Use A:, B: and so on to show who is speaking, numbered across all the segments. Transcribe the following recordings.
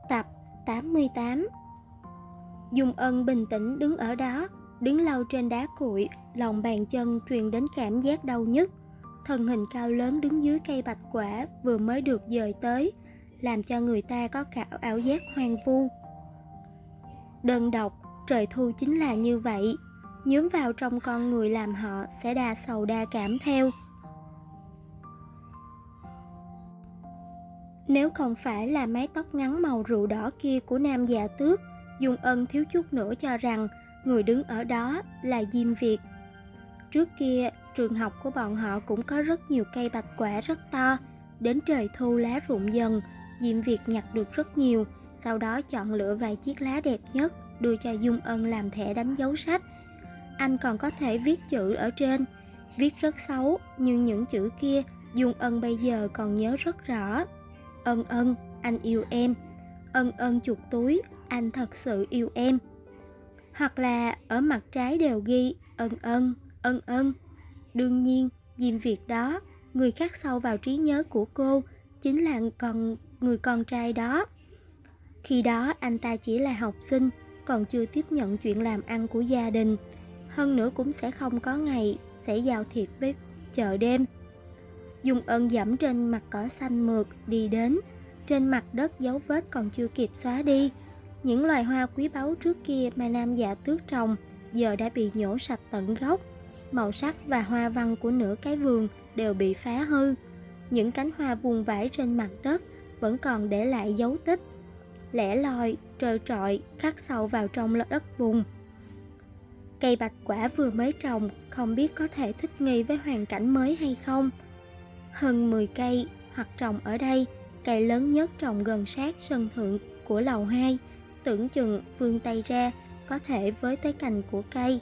A: Tập 88. Dung Ân bình tĩnh đứng ở đó, đứng lâu trên đá cuội, lòng bàn chân truyền đến cảm giác đau nhức. Thân hình cao lớn đứng dưới cây bạch quả vừa mới được dời tới, làm cho người ta có cả ảo giác hoang vu. Đơn độc, trời thu chính là như vậy, nhuốm vào trong con người làm họ sẽ đa sầu đa cảm theo. Nếu không phải là mái tóc ngắn màu rượu đỏ kia của Nam Dạ Tước, Dung Ân thiếu chút nữa cho rằng người đứng ở đó là Diêm Việt. Trước kia, trường học của bọn họ cũng có rất nhiều cây bạch quả rất to. Đến trời thu lá rụng dần, Diêm Việt nhặt được rất nhiều, sau đó chọn lựa vài chiếc lá đẹp nhất, đưa cho Dung Ân làm thẻ đánh dấu sách. Anh còn có thể viết chữ ở trên, viết rất xấu, nhưng những chữ kia Dung Ân bây giờ còn nhớ rất rõ. Ân ân, anh yêu em. Ân ân chuột túi, anh thật sự yêu em. Hoặc là ở mặt trái đều ghi ân ân, ân ân. Đương nhiên, Diêm Việt đó, người khắc sâu vào trí nhớ của cô, chính là người con trai đó. Khi đó anh ta chỉ là học sinh, còn chưa tiếp nhận chuyện làm ăn của gia đình. Hơn nữa cũng sẽ không có ngày sẽ giao thiệp với chợ đêm. Dung Ân dẫm trên mặt cỏ xanh mượt đi đến, trên mặt đất dấu vết còn chưa kịp xóa đi. Những loài hoa quý báu trước kia mà Nam Dạ Tước trồng giờ đã bị nhổ sạch tận gốc. Màu sắc và hoa văn của nửa cái vườn đều bị phá hư. Những cánh hoa vuông vãi trên mặt đất vẫn còn để lại dấu tích, lẻ loi, trơ trọi, khắc sâu vào trong đất bùn. Cây bạch quả vừa mới trồng không biết có thể thích nghi với hoàn cảnh mới hay không. Hơn 10 cây hoặc trồng ở đây, cây lớn nhất trồng gần sát sân thượng của lầu 2, tưởng chừng vươn tay ra có thể với tới cành của cây.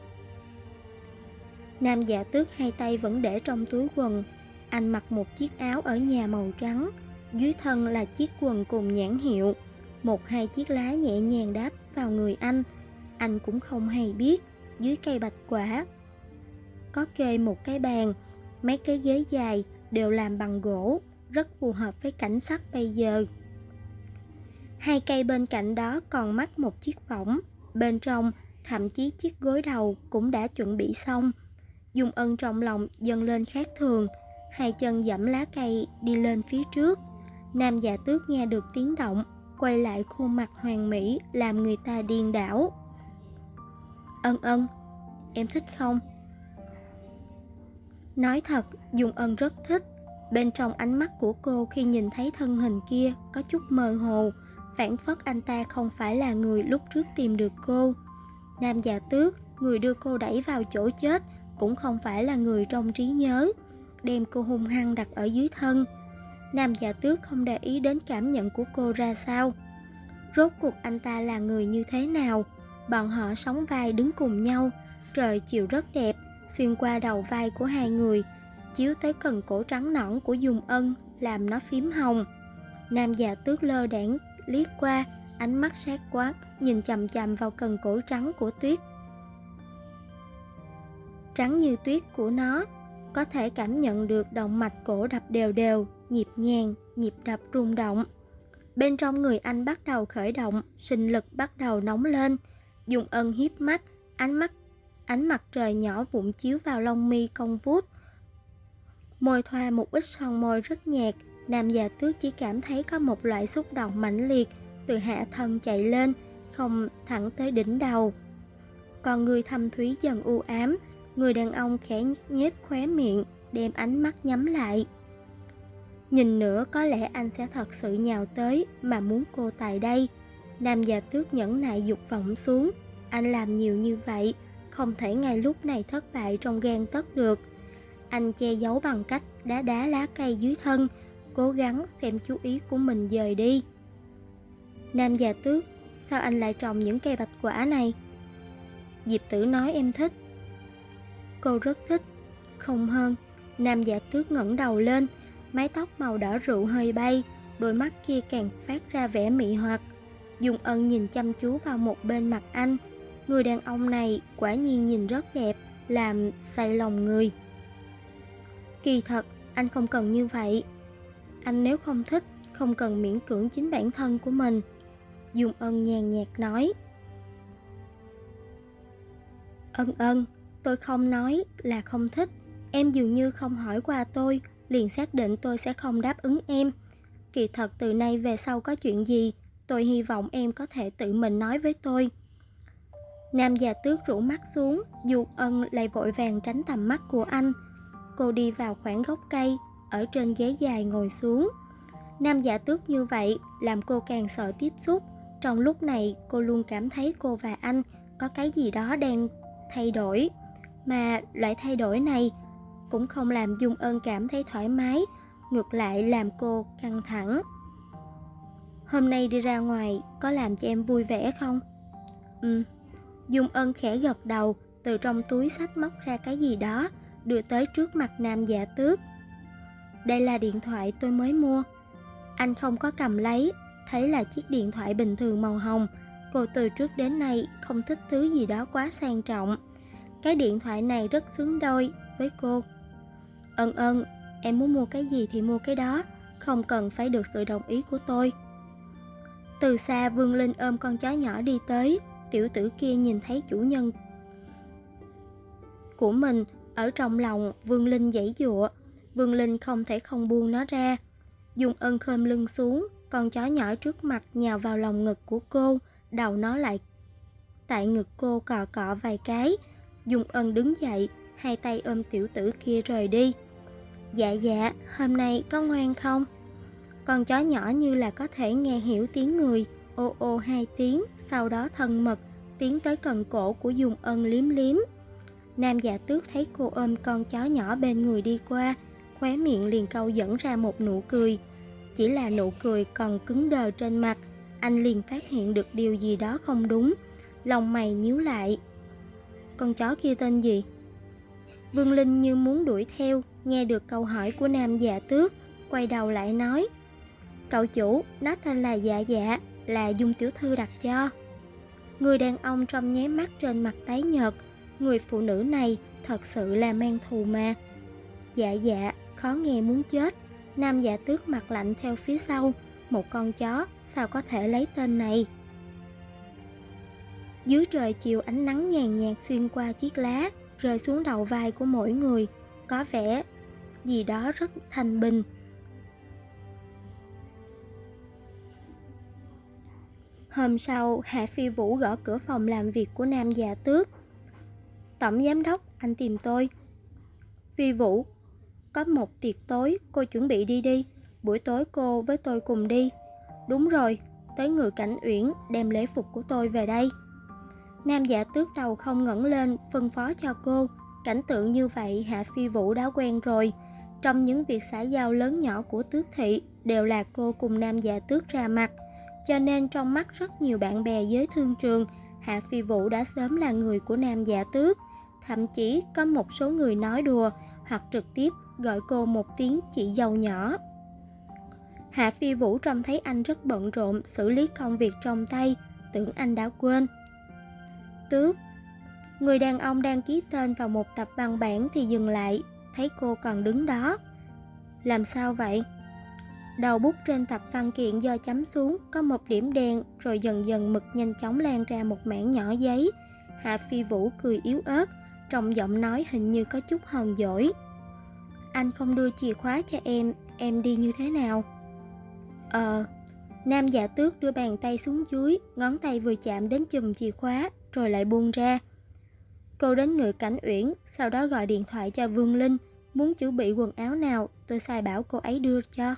A: Nam Dạ Tước hai tay vẫn để trong túi quần. Anh mặc một chiếc áo ở nhà màu trắng, dưới thân là chiếc quần cùng nhãn hiệu. Một hai chiếc lá nhẹ nhàng đáp vào người anh. Anh cũng không hay biết dưới cây bạch quả có kê một cái bàn, mấy cái ghế dài đều làm bằng gỗ, rất phù hợp với cảnh sắc bây giờ. Hai cây bên cạnh đó còn mắc một chiếc võng, bên trong thậm chí chiếc gối đầu cũng đã chuẩn bị xong. Dung Ân trong lòng dâng lên khác thường, hai chân giẫm lá cây đi lên phía trước. Nam Dạ Tước nghe được tiếng động, quay lại khuôn mặt hoàn mỹ làm người ta điên đảo. Ân ân, em thích không? Nói thật, Dung Ân rất thích. Bên trong ánh mắt của cô khi nhìn thấy thân hình kia có chút mơ hồ, phảng phất anh ta không phải là người lúc trước tìm được cô. Nam Dạ Tước, người đưa cô đẩy vào chỗ chết, cũng không phải là người trong trí nhớ, đem cô hung hăng đặt ở dưới thân. Nam Dạ Tước không để ý đến cảm nhận của cô ra sao. Rốt cuộc anh ta là người như thế nào? Bọn họ sóng vai đứng cùng nhau, trời chiều rất đẹp, xuyên qua đầu vai của hai người, chiếu tới cần cổ trắng nõn của Dung Ân, làm nó phím hồng. Nam Dạ Tước lơ đãng liếc qua, ánh mắt sát quát, nhìn chằm chằm vào cần cổ trắng của tuyết. Trắng như tuyết của nó, có thể cảm nhận được động mạch cổ đập đều đều, nhịp nhàng, nhịp đập rung động. Bên trong người anh bắt đầu khởi động, sinh lực bắt đầu nóng lên. Dung Ân hiếp mắt, ánh mặt trời nhỏ vụn chiếu vào lông mi cong vút. Môi thoa một ít son môi rất nhạt. Nam Dạ Tước chỉ cảm thấy có một loại xúc động mãnh liệt từ hạ thân chạy lên, không thẳng tới đỉnh đầu. Còn người thâm thúy dần u ám. Người đàn ông khẽ nhếch khóe miệng, đem ánh mắt nhắm lại. Nhìn nữa có lẽ anh sẽ thật sự nhào tới mà muốn cô tại đây. Nam Dạ Tước nhẫn nại dục vọng xuống. Anh làm nhiều như vậy, không thể ngay lúc này thất bại trong gang tấc được. Anh che giấu bằng cách đá lá cây dưới thân, cố gắng xem chú ý của mình dời đi. Nam Dạ Tước, sao anh lại trồng những cây bạch quả này? Diệp Tử nói em thích. Cô rất thích. Không hơn. Nam Dạ Tước ngẩng đầu lên, mái tóc màu đỏ rượu hơi bay, đôi mắt kia càng phát ra vẻ mị hoặc. Dung Ân nhìn chăm chú vào một bên mặt anh. Người đàn ông này quả nhiên nhìn rất đẹp, làm say lòng người. Kỳ thật, anh không cần như vậy. Anh nếu không thích, không cần miễn cưỡng chính bản thân của mình. Dung Ân nhàn nhạt nói. Ân, tôi không nói là không thích. Em dường như không hỏi qua tôi, liền xác định tôi sẽ không đáp ứng em. Kỳ thật từ nay về sau có chuyện gì, tôi hy vọng em có thể tự mình nói với tôi. Nam già tước rũ mắt xuống, Dung Ân lại vội vàng tránh tầm mắt của anh. Cô đi vào khoảng gốc cây, ở trên ghế dài ngồi xuống. Nam giả tước như vậy làm cô càng sợ tiếp xúc. Trong lúc này cô luôn cảm thấy cô và anh có cái gì đó đang thay đổi. Mà loại thay đổi này cũng không làm Dung Ân cảm thấy thoải mái, ngược lại làm cô căng thẳng. Hôm nay đi ra ngoài có làm cho em vui vẻ không? Dung Ân khẽ gật đầu, từ trong túi xách móc ra cái gì đó, đưa tới trước mặt nam giả tước. Đây là điện thoại tôi mới mua. Anh không có cầm lấy, thấy là chiếc điện thoại bình thường màu hồng. Cô từ trước đến nay không thích thứ gì đó quá sang trọng. Cái điện thoại này rất xứng đôi với cô. Ân, em muốn mua cái gì thì mua cái đó, không cần phải được sự đồng ý của tôi. Từ xa Vương Linh ôm con chó nhỏ đi tới. Tiểu tử kia nhìn thấy chủ nhân của mình, ở trong lòng Vương Linh giãy giụa. Vương Linh không thể không buông nó ra. Dung Ân khom lưng xuống, con chó nhỏ trước mặt nhào vào lòng ngực của cô, đầu nó lại tại ngực cô cọ cọ vài cái. Dung Ân đứng dậy, hai tay ôm tiểu tử kia rời đi. Dạ, hôm nay có ngoan không? Con chó nhỏ như là có thể nghe hiểu tiếng người, ô ô hai tiếng, sau đó thân mật tiến tới cần cổ của Dung Ân liếm liếm. Nam giả tước thấy cô ôm con chó nhỏ bên người đi qua, khóe miệng liền câu dẫn ra một nụ cười. Chỉ là nụ cười còn cứng đờ trên mặt, anh liền phát hiện được điều gì đó không đúng, lông mày nhíu lại. Con chó kia tên gì? Vương Linh như muốn đuổi theo, nghe được câu hỏi của nam giả tước, quay đầu lại nói. Cậu chủ, nó tên là Dạ, là Dung tiểu thư đặt cho. Người đàn ông trong nháy mắt trên mặt tái nhợt, người phụ nữ này thật sự là mang thù mà. Dạ, khó nghe muốn chết. Nam giả tước mặt lạnh theo phía sau. Một con chó sao có thể lấy tên này? Dưới trời chiều, ánh nắng nhàn nhạt xuyên qua chiếc lá, rơi xuống đầu vai của mỗi người, có vẻ gì đó rất thanh bình. Hôm sau, Hạ Phi Vũ gõ cửa phòng làm việc của nam già tước. Tổng giám đốc, anh tìm tôi. Phi Vũ, có một tiệc tối, cô chuẩn bị đi. Buổi tối cô với tôi cùng đi. Đúng rồi, tới Ngự Cảnh Uyển đem lễ phục của tôi về đây. Nam giả tước đầu không ngẩng lên, phân phó cho cô. Cảnh tượng như vậy Hạ Phi Vũ đã quen rồi. Trong những việc xã giao lớn nhỏ của tước thị đều là cô cùng nam giả tước ra mặt, cho nên trong mắt rất nhiều bạn bè giới thương trường, Hạ Phi Vũ đã sớm là người của nam giả tước. Thậm chí có một số người nói đùa hoặc trực tiếp gọi cô một tiếng chị dâu nhỏ. Hạ Phi Vũ trông thấy anh rất bận rộn xử lý công việc trong tay, tưởng anh đã quên. Tước. Người đàn ông đang ký tên vào một tập văn bản thì dừng lại, thấy cô còn đứng đó. Làm sao vậy? Đầu bút trên tập văn kiện do chấm xuống có một điểm đen, rồi dần dần mực nhanh chóng lan ra một mảng nhỏ giấy. Hạ Phi Vũ cười yếu ớt, trong giọng nói hình như có chút hờn dỗi. Anh không đưa chìa khóa cho em đi như thế nào? Nam giả tước đưa bàn tay xuống dưới, ngón tay vừa chạm đến chùm chìa khóa, rồi lại buông ra. Cô đến Ngự Cảnh Uyển, sau đó gọi điện thoại cho Vương Linh, muốn chuẩn bị quần áo nào, tôi sai bảo cô ấy đưa cho.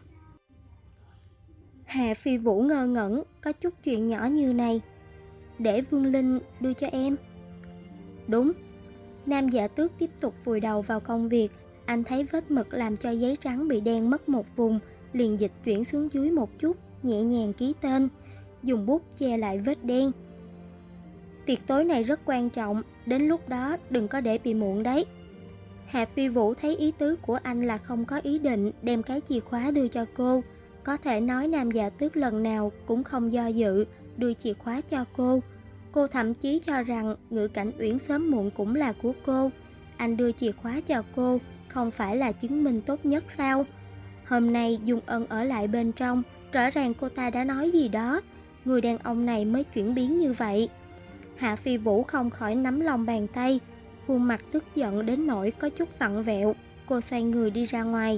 A: Hạ Phi Vũ ngơ ngẩn, có chút chuyện nhỏ như này, để Vương Linh đưa cho em. Đúng. Nam giả tước tiếp tục vùi đầu vào công việc. Anh thấy vết mực làm cho giấy trắng bị đen mất một vùng, liền dịch chuyển xuống dưới một chút, nhẹ nhàng ký tên, dùng bút che lại vết đen. Tiệc tối này rất quan trọng, đến lúc đó đừng có để bị muộn đấy. Hạ Phi Vũ thấy ý tứ của anh là không có ý định đem cái chìa khóa đưa cho cô. Có thể nói nam giả tước lần nào cũng không do dự đưa chìa khóa cho cô. Cô thậm chí cho rằng Ngự Cảnh Uyển sớm muộn cũng là của cô. Anh đưa chìa khóa cho cô không phải là chứng minh tốt nhất sao? Hôm nay Dung Ân ở lại bên trong, rõ ràng cô ta đã nói gì đó. người đàn ông này mới chuyển biến như vậy. Hạ Phi Vũ không khỏi nắm lòng bàn tay, khuôn mặt tức giận đến nỗi có chút vặn vẹo. Cô xoay người đi ra ngoài.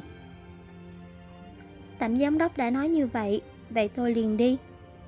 A: Tổng giám đốc đã nói như vậy, vậy tôi liền đi.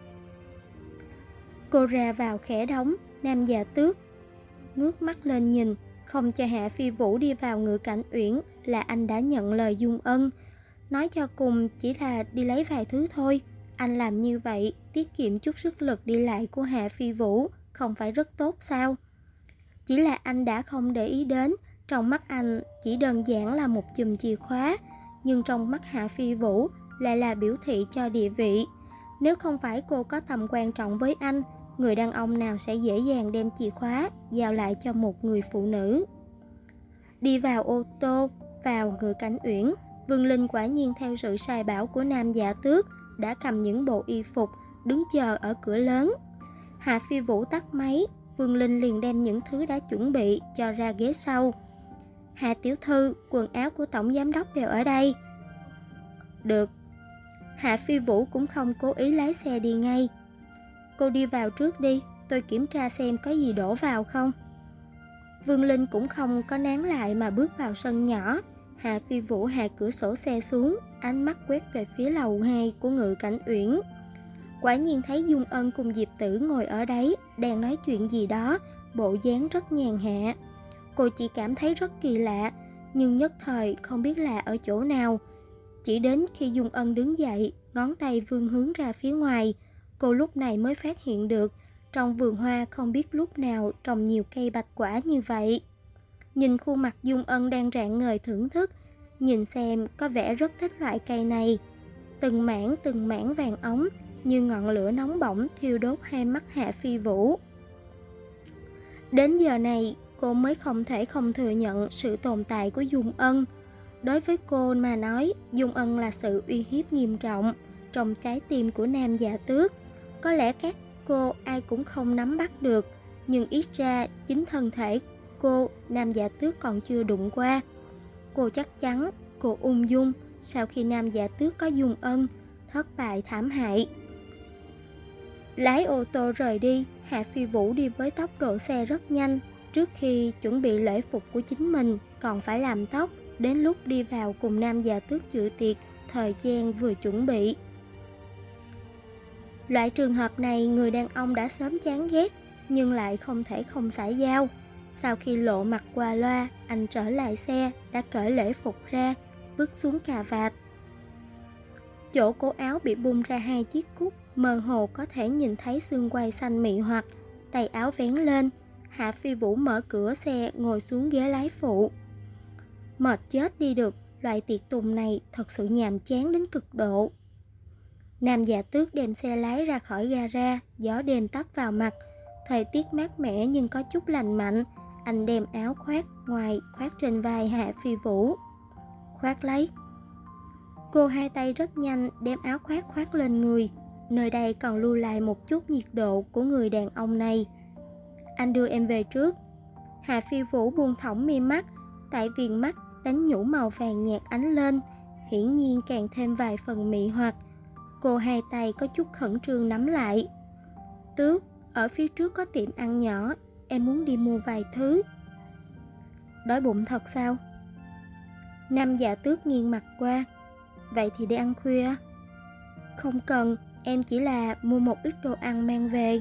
A: Cô ra vào khẽ đóng. Nam Dạ Tước ngước mắt lên nhìn, không cho Hạ Phi Vũ đi vào Ngự Cảnh Uyển là anh đã nhận lời Dung Ân. Nói cho cùng chỉ là đi lấy vài thứ thôi. Anh làm như vậy tiết kiệm chút sức lực đi lại của Hạ Phi Vũ, không phải rất tốt sao? Chỉ là anh đã không để ý đến, trong mắt anh chỉ đơn giản là một chùm chìa khóa, nhưng trong mắt Hạ Phi Vũ lại là biểu thị cho địa vị. Nếu không phải cô có tầm quan trọng với anh, người đàn ông nào sẽ dễ dàng đem chìa khóa giao lại cho một người phụ nữ. Đi vào ô tô, vào Ngự Cảnh Uyển, Vương Linh quả nhiên theo sự sai bảo của Nam Dạ Tước đã cầm những bộ y phục đứng chờ ở cửa lớn. Hạ Phi Vũ tắt máy, Vương Linh liền đem những thứ đã chuẩn bị cho ra ghế sau. Hạ tiểu thư, quần áo của tổng giám đốc đều ở đây. Được. Hạ Phi Vũ cũng không cố ý lái xe đi ngay. Cô đi vào trước đi, tôi kiểm tra xem có gì đổ vào không. Vương Linh cũng không có nán lại mà bước vào sân nhỏ. Hạ Phi Vũ hạ cửa sổ xe xuống, ánh mắt quét về phía lầu 2 của Ngự Cảnh Uyển. Quả nhiên thấy Dung Ân cùng Diệp Tử ngồi ở đấy, đang nói chuyện gì đó, bộ dáng rất nhàn hạ. Cô chỉ cảm thấy rất kỳ lạ, nhưng nhất thời không biết là ở chỗ nào. Chỉ đến khi Dung Ân đứng dậy, ngón tay vươn hướng ra phía ngoài, cô lúc này mới phát hiện được trong vườn hoa không biết lúc nào trồng nhiều cây bạch quả như vậy. Nhìn khuôn mặt Dung Ân đang rạng ngời thưởng thức, nhìn xem có vẻ rất thích loại cây này. Từng mảng vàng óng như ngọn lửa nóng bỏng thiêu đốt hai mắt Hạ Phi Vũ. Đến giờ này, cô mới không thể không thừa nhận sự tồn tại của Dung Ân. Đối với cô mà nói, Dung Ân là sự uy hiếp nghiêm trọng trong trái tim của Nam Dạ Tước. Có lẽ các cô ai cũng không nắm bắt được, nhưng ít ra chính thân thể cô Nam Dạ Tước còn chưa đụng qua. Cô chắc chắn cô ung dung sau khi Nam Dạ Tước có Dung Ân, thất bại thảm hại. Lái ô tô rời đi, Hạ Phi Vũ đi với tốc độ xe rất nhanh. Trước khi chuẩn bị lễ phục của chính mình, còn phải làm tóc. Đến lúc đi vào cùng Nam Dạ Tước dự tiệc, thời gian vừa chuẩn bị. Loại trường hợp này người đàn ông đã sớm chán ghét, nhưng lại không thể không xã giao. Sau khi lộ mặt qua loa, anh trở lại xe, đã cởi lễ phục ra, vứt xuống cà vạt. Chỗ cổ áo bị bung ra 2 chiếc cúc, mơ hồ có thể nhìn thấy xương quai xanh mị hoặc, tay áo vén lên. Hạ Phi Vũ mở cửa xe ngồi xuống ghế lái phụ. Mệt chết đi được, loại tiệc tùng này thật sự nhàm chán đến cực độ. Nam Dạ Tước đem xe lái ra khỏi gara, gió đêm tấp vào mặt. Thời tiết mát mẻ nhưng có chút lành mạnh. Anh đem áo khoác ngoài khoác trên vai Hạ Phi Vũ. Khoác lấy. Cô hai tay rất nhanh đem áo khoác khoác lên người. Nơi đây còn lưu lại một chút nhiệt độ của người đàn ông này. Anh đưa em về trước. Hạ Phi Vũ buông thõng mi mắt, tại viền mắt đánh nhũ màu vàng nhạt ánh lên, hiển nhiên càng thêm vài phần mị hoặc. Cô hai tay có chút khẩn trương nắm lại. Tước, ở phía trước có tiệm ăn nhỏ, em muốn đi mua vài thứ. Đói bụng thật sao? Nam Dạ Tước nghiêng mặt qua. Vậy thì đi ăn khuya. Không cần, em chỉ là mua một ít đồ ăn mang về.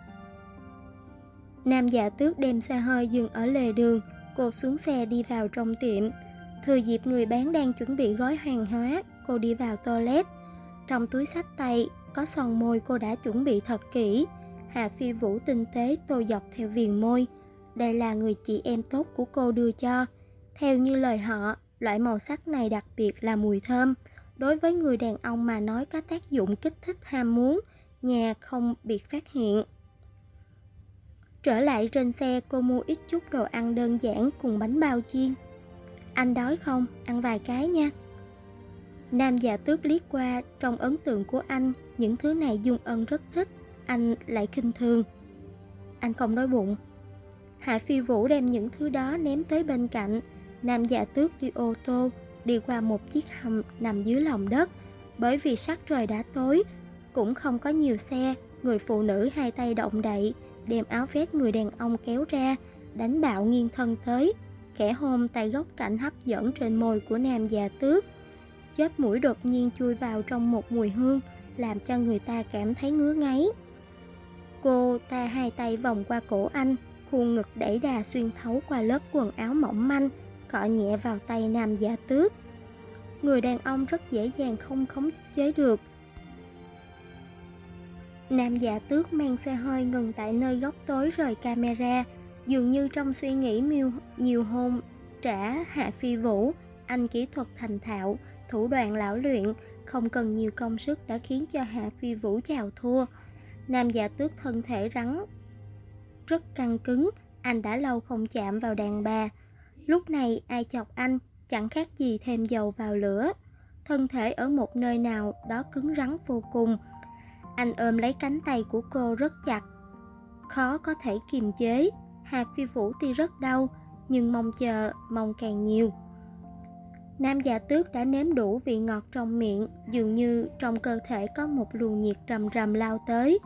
A: Nam Dạ Tước đem xe hơi dừng ở lề đường. Cô xuống xe đi vào trong tiệm. Thừa dịp người bán đang chuẩn bị gói hàng hóa, cô đi vào toilet. Trong túi xách tay có son môi cô đã chuẩn bị thật kỹ. Hạ Phi Vũ tinh tế tô dọc theo viền môi. Đây là người chị em tốt của cô đưa cho. Theo như lời họ, loại màu sắc này đặc biệt là mùi thơm. Đối với người đàn ông mà nói có tác dụng kích thích ham muốn, nhà không bị phát hiện. Trở lại trên xe, cô mua ít chút đồ ăn đơn giản cùng bánh bao chiên. Anh đói không? Ăn vài cái nha. Nam Dạ Tước liếc qua, trong ấn tượng của anh, những thứ này Dung Ân rất thích, anh lại khinh thường. Anh không đói bụng. Hạ Phi Vũ đem những thứ đó ném tới bên cạnh. Nam Dạ Tước đi ô tô, đi qua một chiếc hầm nằm dưới lòng đất. Bởi vì sắc trời đã tối, cũng không có nhiều xe, Người phụ nữ hai tay động đậy, đem áo vest người đàn ông kéo ra, đánh bạo nghiêng thân tới, khẽ hôn tay góc cạnh hấp dẫn trên môi của nam già tước. Chóp mũi đột nhiên chui vào trong một mùi hương, làm cho người ta cảm thấy ngứa ngáy. Cô ta hai tay vòng qua cổ anh, khuôn ngực đẩy đà xuyên thấu qua lớp quần áo mỏng manh, cọ nhẹ vào tay nam già tước. Người đàn ông rất dễ dàng không khống chế được. Nam già tước mang xe hơi ngừng tại nơi góc tối rời camera, dường như trong suy nghĩ nhiều hôn trả Hạ Phi Vũ. Anh kỹ thuật thành thạo, thủ đoạn lão luyện, không cần nhiều công sức đã khiến cho Hạ Phi Vũ chào thua. Nam già tước thân thể rắn rất căng cứng, anh đã lâu không chạm vào đàn bà. Lúc này ai chọc anh chẳng khác gì thêm dầu vào lửa. Thân thể ở một nơi nào đó cứng rắn vô cùng. Anh ôm lấy cánh tay của cô rất chặt, khó có thể kiềm chế. Hạ Phi Vũ tuy rất đau, nhưng mong càng nhiều. Nam già tước đã nếm đủ vị ngọt trong miệng, dường như trong cơ thể có một luồng nhiệt rầm rầm lao tới.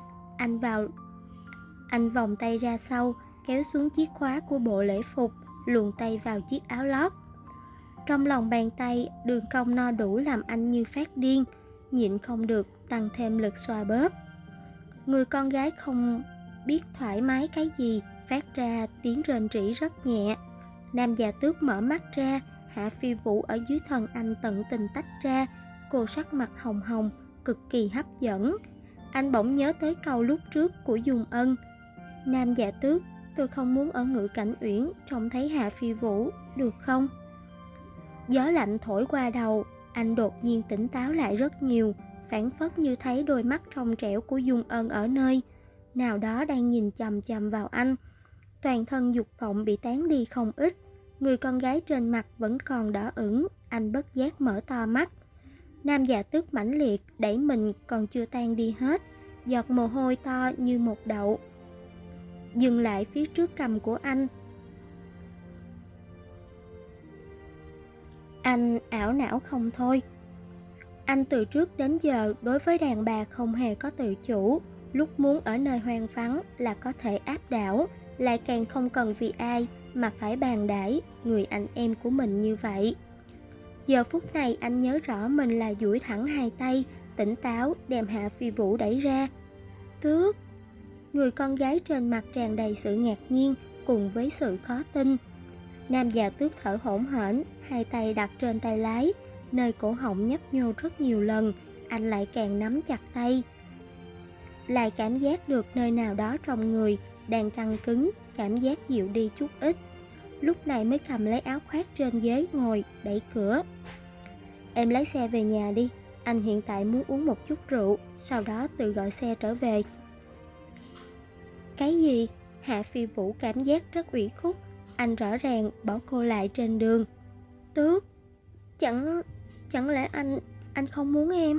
A: Anh vòng tay ra sau, kéo xuống chiếc khóa của bộ lễ phục, luồn tay vào chiếc áo lót. Trong lòng bàn tay, đường cong no đủ làm anh như phát điên, nhịn không được tăng thêm lực xoa bóp. Người con gái không biết thoải mái cái gì, phát ra tiếng rên rỉ rất nhẹ. Nam già tước mở mắt ra, Hạ Phi Vũ ở dưới thân anh tận tình tách ra. Cô sắc mặt hồng hồng, cực kỳ hấp dẫn. Anh bỗng nhớ tới câu lúc trước của Dung Ân: Nam già tước, tôi không muốn ở Ngự Cảnh Uyển trông thấy Hạ Phi Vũ, được không? Gió lạnh thổi qua đầu, anh đột nhiên tỉnh táo lại rất nhiều, phảng phất như thấy đôi mắt trong trẻo của Dung Ân ở nơi nào đó đang nhìn chằm chằm vào anh. Toàn thân dục vọng bị tán đi không ít. Người con gái trên mặt vẫn còn đỏ ửng, anh bất giác mở to mắt. Nam già tước mãnh liệt đẩy mình còn chưa tan đi hết, giọt mồ hôi to như một đậu dừng lại phía trước cằm của anh. Anh ảo não không thôi. Anh từ trước đến giờ đối với đàn bà không hề có tự chủ. Lúc muốn ở nơi hoang vắng là có thể áp đảo, lại càng không cần vì ai mà phải bàn đãi người anh em của mình như vậy. Giờ phút này anh nhớ rõ mình là duỗi thẳng hai tay, tỉnh táo đem Hạ Phi Vũ đẩy ra. Tước. Người con gái trên mặt tràn đầy sự ngạc nhiên cùng với sự khó tin. Nam già tước thở hổn hển, hai tay đặt trên tay lái, nơi cổ họng nhấp nhô rất nhiều lần. Anh lại càng nắm chặt tay, lại cảm giác được nơi nào đó trong người đang căng cứng, cảm giác dịu đi chút ít. Lúc này mới cầm lấy áo khoác trên ghế ngồi, đẩy cửa. Em lái xe về nhà đi, anh hiện tại muốn uống một chút rượu, sau đó tự gọi xe trở về. Cái gì? Hạ Phi Vũ cảm giác rất ủy khuất. Anh rõ ràng bỏ cô lại trên đường. Tước, chẳng lẽ anh không muốn em?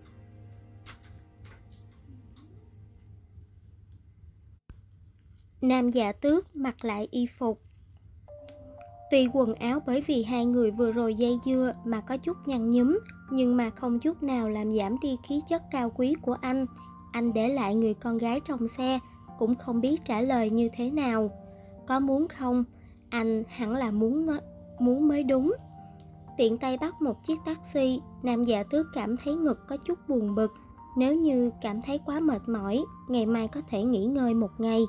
A: Nam già tước mặc lại y phục. Tuy quần áo bởi vì hai người vừa rồi dây dưa mà có chút nhăn nhúm, nhưng mà không chút nào làm giảm đi khí chất cao quý của anh. Anh để lại người con gái trong xe, cũng không biết trả lời như thế nào. Có muốn không? Anh hẳn là muốn mới đúng. Tiện tay bắt một chiếc taxi. Nam già tước cảm thấy ngực có chút buồn bực. Nếu như cảm thấy quá mệt mỏi, ngày mai có thể nghỉ ngơi một ngày.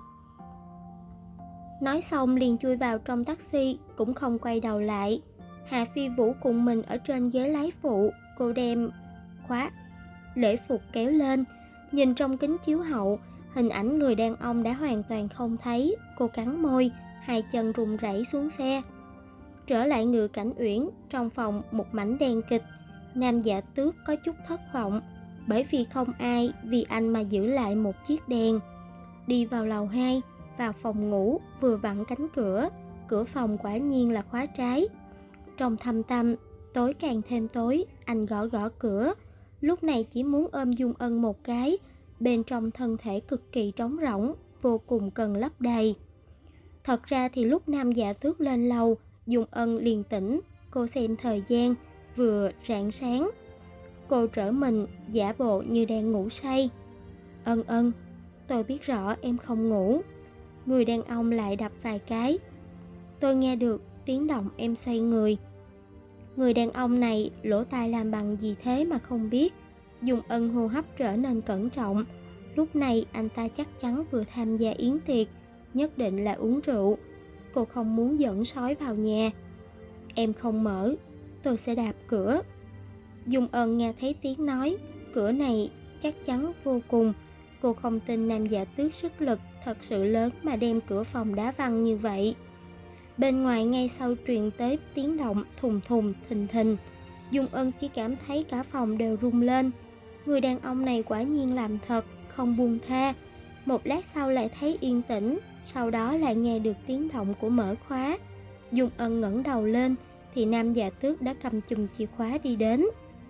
A: Nói xong liền chui vào trong taxi, cũng không quay đầu lại. Hạ Phi Vũ cùng mình ở trên ghế lái phụ. Cô đem khóa lễ phục kéo lên, nhìn trong kính chiếu hậu, hình ảnh người đàn ông đã hoàn toàn không thấy. Cô cắn môi, hai chân run rẩy xuống xe. Trở lại Ngự Cảnh Uyển, trong phòng một mảnh đen kịch. Nam già tước có chút thất vọng, bởi vì không ai vì anh mà giữ lại một chiếc đèn. Đi vào lầu 2, vào phòng ngủ, vừa vặn cánh cửa. Cửa phòng quả nhiên là khóa trái. Trong thâm tâm, tối càng thêm tối, anh gõ gõ cửa. Lúc này chỉ muốn ôm Dung Ân một cái. Bên trong thân thể cực kỳ trống rỗng, vô cùng cần lấp đầy. Thật ra thì lúc Nam già tước lên lầu, Dung Ân liền tỉnh. Cô xem thời gian, vừa rạng sáng. Cô trở mình, giả bộ như đang ngủ say. Ân, tôi biết rõ em không ngủ. Người đàn ông lại đập vài cái. Tôi nghe được tiếng động em xoay người. Người đàn ông này lỗ tai làm bằng gì thế mà không biết. Dung Ân hô hấp trở nên cẩn trọng. Lúc này anh ta chắc chắn vừa tham gia yến tiệc, nhất định là uống rượu. Cô không muốn dẫn sói vào nhà. Em không mở, tôi sẽ đạp cửa. Dung Ân nghe thấy tiếng nói, cửa này chắc chắn vô cùng. Cô không tin nam giả tước sức lực thật sự lớn mà đem cửa phòng đá văng như vậy. Bên ngoài ngay sau truyền tới tiếng động thùng thùng thình thình. Dung Ân chỉ cảm thấy cả phòng đều rung lên. Người đàn ông này quả nhiên làm thật, không buông tha. Một lát sau lại thấy yên tĩnh, sau đó lại nghe được tiếng động của mở khóa. Dung Ân ngẩng đầu lên thì nam giả tước đã cầm chùm chìa khóa đi đến.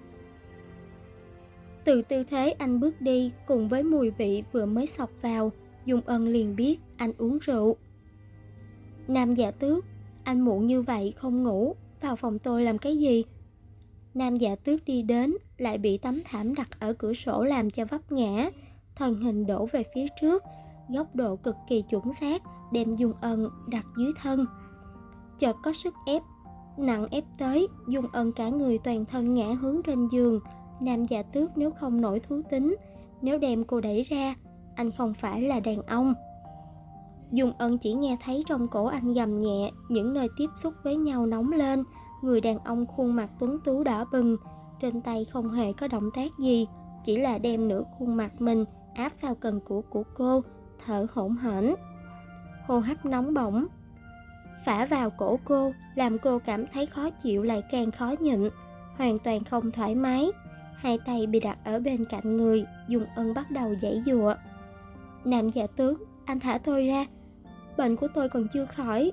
A: Từ tư thế anh bước đi cùng với mùi vị vừa mới xộc vào, Dung Ân liền biết anh uống rượu. Nam giả tước, anh muộn như vậy không ngủ, vào phòng tôi làm cái gì? Nam giả tước đi đến, lại bị tấm thảm đặt ở cửa sổ làm cho vấp ngã, thân hình đổ về phía trước, góc độ cực kỳ chuẩn xác, đem Dung Ân đặt dưới thân. Chợt có sức ép nặng ép tới, Dung Ân cả người toàn thân ngã hướng trên giường. Nam giả tước nếu không nổi thú tính, nếu đem cô đẩy ra, anh không phải là đàn ông. Dung Ân chỉ nghe thấy trong cổ anh gầm nhẹ, những nơi tiếp xúc với nhau nóng lên. Người đàn ông khuôn mặt tuấn tú đỏ bừng, trên tay không hề có động tác gì, chỉ là đem nửa khuôn mặt mình áp vào cần cổ của cô, thở hổn hển. Hô hấp nóng bỏng phả vào cổ cô, làm cô cảm thấy khó chịu lại càng khó nhịn, hoàn toàn không thoải mái. Hai tay bị đặt ở bên cạnh người, Dung Ân bắt đầu giãy giụa. Nam giả tước, anh thả tôi ra, bệnh của tôi còn chưa khỏi.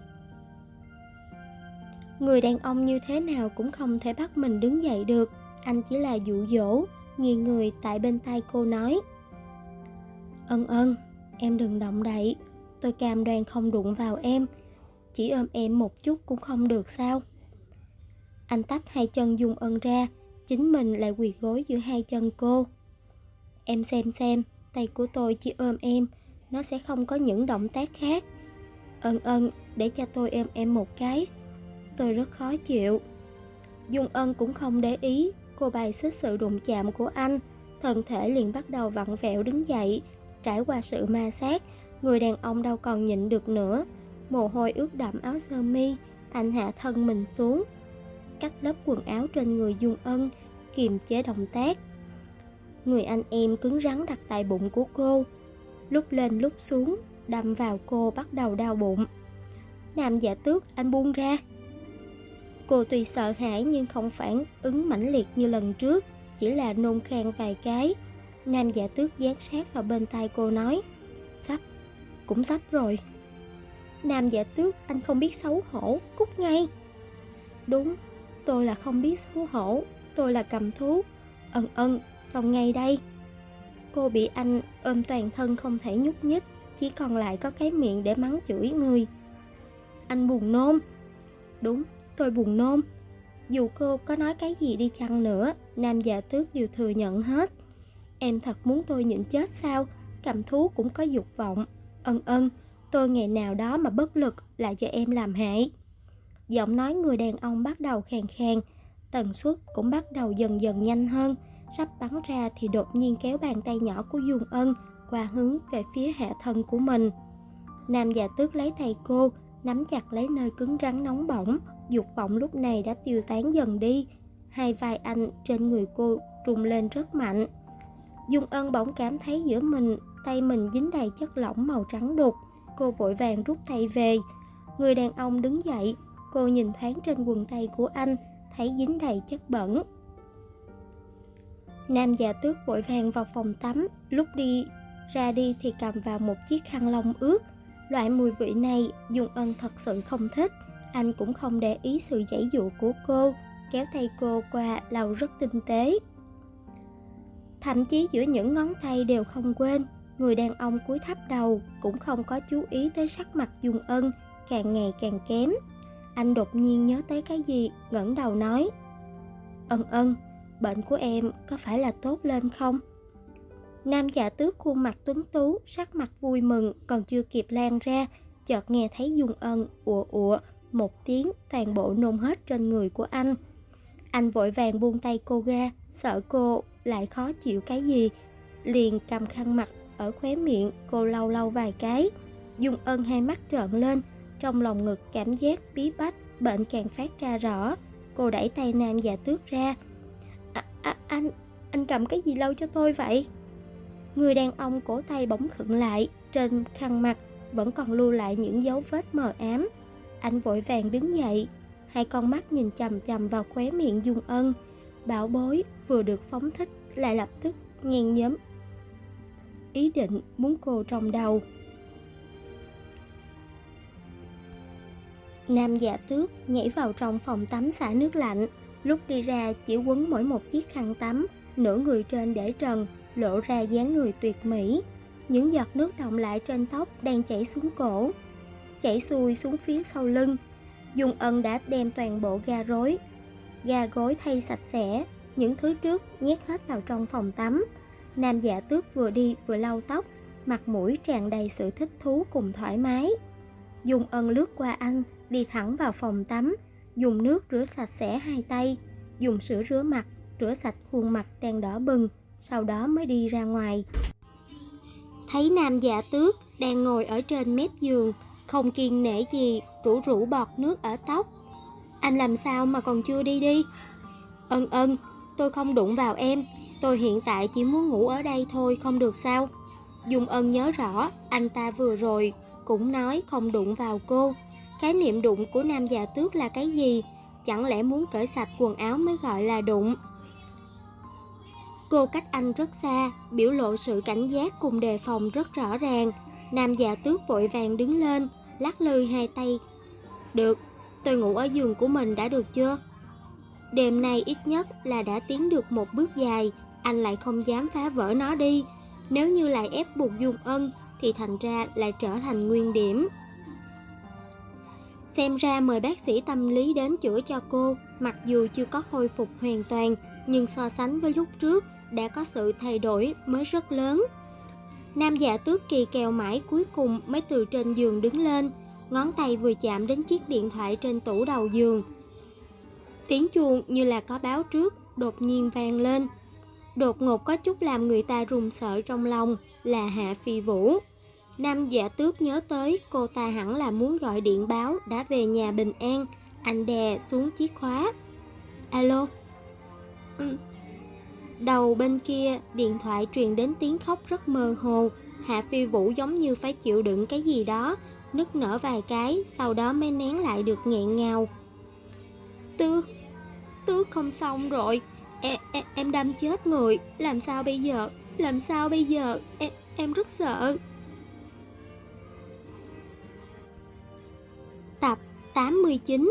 A: Người đàn ông như thế nào cũng không thể bắt mình đứng dậy được. Anh chỉ là dụ dỗ, nghiêng người tại bên tai cô nói: Ân Ân, em đừng động đậy, tôi cam đoan không đụng vào em, chỉ ôm em một chút cũng không được sao? Anh tách hai chân Dung Ân ra, chính mình lại quỳ gối giữa hai chân cô. Em xem, tay của tôi chỉ ôm em, nó sẽ không có những động tác khác. Ân Ân, để cho tôi ôm em một cái, tôi rất khó chịu. Dung Ân cũng không để ý, cô bài xích sự đụng chạm của anh, thân thể liền bắt đầu vặn vẹo đứng dậy. Trải qua sự ma sát, người đàn ông đâu còn nhịn được nữa, mồ hôi ướt đẫm áo sơ mi. Anh hạ thân mình xuống, cắt lớp quần áo trên người Dung Ân, kiềm chế động tác. Người anh em cứng rắn đặt tại bụng của cô, lúc lên lúc xuống, đâm vào cô bắt đầu đau bụng. Nam giả tước, anh buông ra. Cô tuy sợ hãi nhưng không phản ứng mãnh liệt như lần trước, chỉ là nôn khan vài cái. Nam giả tước dán sát vào bên tai cô nói: Cũng sắp rồi. Nam giả tước, anh không biết xấu hổ, cút ngay. Đúng, tôi là không biết xấu hổ, tôi là cầm thú. Ân, xong ngay đây. Cô bị anh ôm toàn thân không thể nhúc nhích, chỉ còn lại có cái miệng để mắng chửi người. Anh buồn nôn. Đúng, tôi buồn nôn. Dù cô có nói cái gì đi chăng nữa, nam giả tước đều thừa nhận hết. Em thật muốn tôi nhịn chết sao? Cầm thú cũng có dục vọng. Ân, tôi ngày nào đó mà bất lực lại cho em làm hại. Giọng nói người đàn ông bắt đầu khàn khàn, tần suất cũng bắt đầu dần dần nhanh hơn. Sắp bắn ra thì đột nhiên kéo bàn tay nhỏ của Dung Ân qua hướng về phía hạ thân của mình. Nam giả tước lấy tay cô, nắm chặt lấy nơi cứng rắn nóng bỏng. Dục vọng lúc này đã tiêu tán dần đi. Hai vai anh trên người cô rung lên rất mạnh. Dung Ân bỗng cảm thấy giữa tay mình dính đầy chất lỏng màu trắng đục. Cô vội vàng rút tay về. Người đàn ông đứng dậy, cô nhìn thoáng trên quần tay của anh, thấy dính đầy chất bẩn. Nam giả tước vội vàng vào phòng tắm, lúc ra đi thì cầm vào một chiếc khăn lông ướt. Loại mùi vị này Dung Ân thật sự không thích. Anh cũng không để ý sự giãy giụa của cô, kéo tay cô qua lau rất tinh tế. Thậm chí giữa những ngón tay đều không quên. Người đàn ông cúi thấp đầu, cũng không có chú ý tới sắc mặt Dung Ân càng ngày càng kém. Anh đột nhiên nhớ tới cái gì, ngẩng đầu nói: Ân, bệnh của em có phải là tốt lên không? Nam Dạ Tước khuôn mặt tuấn tú, sắc mặt vui mừng, còn chưa kịp lan ra, chợt nghe thấy Dung Ân ùa ùa một tiếng, toàn bộ nôn hết trên người của anh. Anh vội vàng buông tay cô ra, sợ cô lại khó chịu cái gì, liền cầm khăn mặt ở khóe miệng cô lau lau vài cái. Dung Ân hai mắt trợn lên, trong lòng ngực cảm giác bí bách, bệnh càng phát ra rõ. Cô đẩy tay Nam Dạ Tước ra. Anh cầm cái gì lau cho tôi vậy? Người đàn ông cổ tay bỗng khựng lại, trên khăn mặt vẫn còn lưu lại những dấu vết mờ ám. Anh vội vàng đứng dậy, hai con mắt nhìn chằm chằm vào khóe miệng Dung Ân. Bảo bối vừa được phóng thích lại lập tức nhen nhóm ý định muốn cô trong đầu. Nam Dạ Tước nhảy vào trong phòng tắm xả nước lạnh, lúc đi ra chỉ quấn mỗi một chiếc khăn tắm, nửa người trên để trần, lộ ra dáng người tuyệt mỹ. Những giọt nước đọng lại trên tóc đang chảy xuống cổ, chảy xuôi xuống phía sau lưng. Dung Ân đã đem toàn bộ ga gối thay sạch sẽ, những thứ trước nhét hết vào trong phòng tắm. Nam Dạ Tước vừa đi vừa lau tóc, mặt mũi tràn đầy sự thích thú cùng thoải mái. Dung Ân lướt qua anh, đi thẳng vào phòng tắm, dùng nước rửa sạch sẽ hai tay, dùng sữa rửa mặt, rửa sạch khuôn mặt đang đỏ bừng, sau đó mới đi ra ngoài. Thấy Nam Dạ Tước đang ngồi ở trên mép giường, không kiêng nể gì, rủ bọt nước ở tóc. Anh làm sao mà còn chưa đi? Ân, tôi không đụng vào em, tôi hiện tại chỉ muốn ngủ ở đây thôi, không được sao? Dung Ân nhớ rõ, anh ta vừa rồi cũng nói không đụng vào cô. Khái niệm đụng của Nam Dạ Tước là cái gì? Chẳng lẽ muốn cởi sạch quần áo mới gọi là đụng? Cô cách anh rất xa, biểu lộ sự cảnh giác cùng đề phòng rất rõ ràng. Nam Dạ Tước vội vàng đứng lên, lắc lư hai tay. Được, tôi ngủ ở giường của mình đã được chưa? Đêm nay ít nhất là đã tiến được một bước dài, anh lại không dám phá vỡ nó đi. Nếu như lại ép buộc Dung Ân thì thành ra lại trở thành nguyên điểm. Xem ra mời bác sĩ tâm lý đến chữa cho cô, mặc dù chưa có khôi phục hoàn toàn, nhưng so sánh với lúc trước đã có sự thay đổi mới rất lớn. Nam Dạ Tước kỳ kèo mãi, cuối cùng mới từ trên giường đứng lên, ngón tay vừa chạm đến chiếc điện thoại trên tủ đầu giường. Tiếng chuông như là có báo trước đột nhiên vang lên. Đột ngột có chút làm người ta run sợ trong lòng, là Hạ Phi Vũ. Nam Dạ Tước nhớ tới cô ta hẳn là muốn gọi điện báo đã về nhà bình an. Anh đè xuống chiếc khóa. Alo? Đầu bên kia điện thoại truyền đến tiếng khóc rất mơ hồ. Hạ Phi Vũ giống như phải chịu đựng cái gì đó, nức nở vài cái, sau đó mới nén lại được nghẹn ngào. Tước không xong rồi, em đâm chết người, làm sao bây giờ, em rất sợ. Tập 89.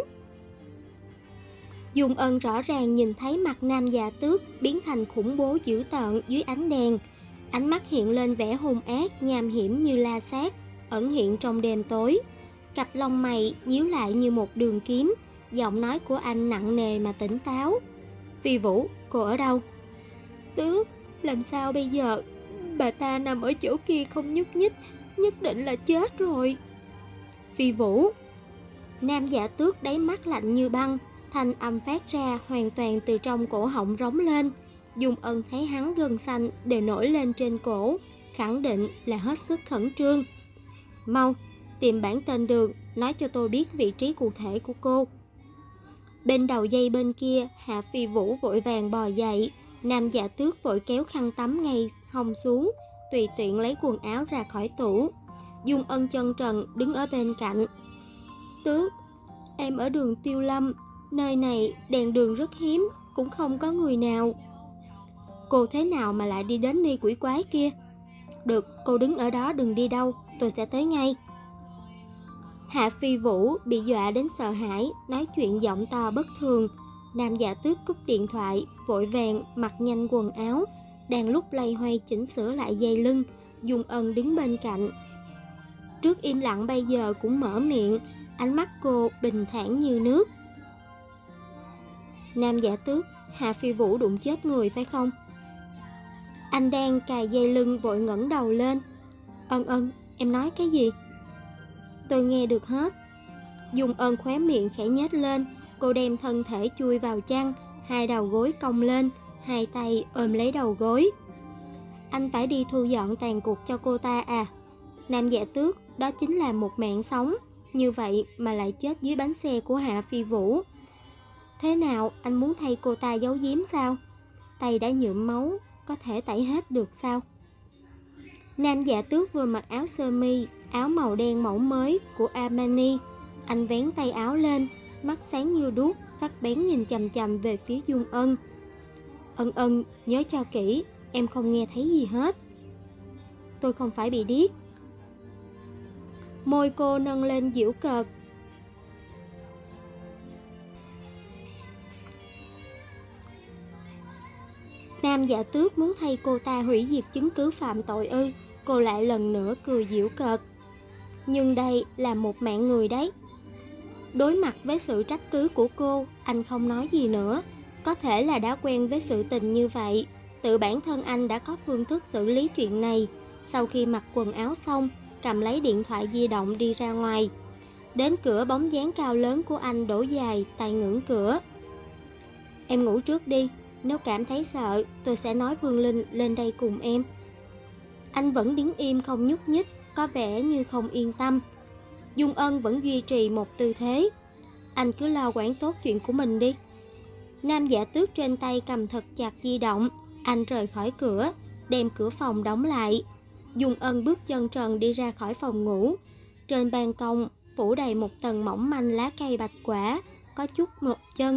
A: Dung Ân rõ ràng nhìn thấy mặt Nam Dạ Tước biến thành khủng bố dữ tợn dưới ánh đèn. Ánh mắt hiện lên vẻ hung ác, nham hiểm như la sát, ẩn hiện trong đêm tối. Cặp lông mày nhíu lại như một đường kiếm, giọng nói của anh nặng nề mà tỉnh táo. Phi Vũ, cô ở đâu? Tước, làm sao bây giờ? Bà ta nằm ở chỗ kia không nhúc nhích, nhất định là chết rồi. Phi Vũ. Nam Dạ Tước đáy mắt lạnh như băng, thanh âm phát ra hoàn toàn từ trong cổ họng rống lên. Dung Ân thấy hắn gân xanh đều nổi lên trên cổ, khẳng định là hết sức khẩn trương. Mau, tìm bản tên đường, nói cho tôi biết vị trí cụ thể của cô. Bên đầu dây bên kia, Hạ Phi Vũ vội vàng bò dậy. Nam Dạ Tước vội kéo khăn tắm ngay hông xuống, tùy tiện lấy quần áo ra khỏi tủ. Dung Ân chân trần đứng ở bên cạnh. Tước, em ở đường Tiêu Lâm, nơi này đèn đường rất hiếm, cũng không có người nào. Cô thế nào mà lại đi đến nơi quỷ quái kia? Được, cô đứng ở đó đừng đi đâu, tôi sẽ tới ngay. Hạ Phi Vũ bị dọa đến sợ hãi, nói chuyện giọng to bất thường. Nam Dạ Tước cúp điện thoại, vội vàng mặc nhanh quần áo, đang lúc loay hoay chỉnh sửa lại dây lưng. Dung Ân đứng bên cạnh, trước im lặng bây giờ cũng mở miệng, ánh mắt cô bình thản như nước. Nam Dạ Tước, Hạ Phi Vũ đụng chết người phải không? Anh đang cài dây lưng vội ngẩng đầu lên. Ân, em nói cái gì? Tôi nghe được hết. Dung Ân khóe miệng khẽ nhếch lên. Cô đem thân thể chui vào chăn, hai đầu gối cong lên, hai tay ôm lấy đầu gối. Anh phải đi thu dọn tàn cuộc cho cô ta à? Nam Dạ Tước, đó chính là một mạng sống. Như vậy mà lại chết dưới bánh xe của Hạ Phi Vũ. Thế nào, anh muốn thay cô ta giấu giếm sao? Tay đã nhuộm máu, có thể tẩy hết được sao? Nam Dạ Tước vừa mặc áo sơ mi, áo màu đen mẫu mới của Armani. Anh vén tay áo lên, mắt sáng như đuốc, sắc bén nhìn chằm chằm về phía Dung Ân. Ân, nhớ cho kỹ, em không nghe thấy gì hết. Tôi không phải bị điếc. Môi cô nâng lên giễu cợt. Nam Dạ Tước muốn thay cô ta hủy diệt chứng cứ phạm tội ư? Cô lại lần nữa cười giễu cợt. Nhưng đây là một mạng người đấy. Đối mặt với sự trách cứ của cô, anh không nói gì nữa. Có thể là đã quen với sự tình như vậy. Tự bản thân anh đã có phương thức xử lý chuyện này. Sau khi mặc quần áo xong, cầm lấy điện thoại di động đi ra ngoài. Đến cửa, bóng dáng cao lớn của anh đổ dài, tay ngưỡng cửa. Em ngủ trước đi. Nếu cảm thấy sợ, tôi sẽ nói Vương Linh lên đây cùng em. Anh vẫn đứng im không nhúc nhích, có vẻ như không yên tâm. Dung Ân vẫn duy trì một tư thế. Anh cứ lo quản tốt chuyện của mình đi. Nam Dạ Tước trên tay cầm thật chặt di động. Anh rời khỏi cửa, đem cửa phòng đóng lại. Dung Ân bước chân trần đi ra khỏi phòng ngủ. Trên ban công phủ đầy một tầng mỏng manh lá cây bạch quả, có chút một chân.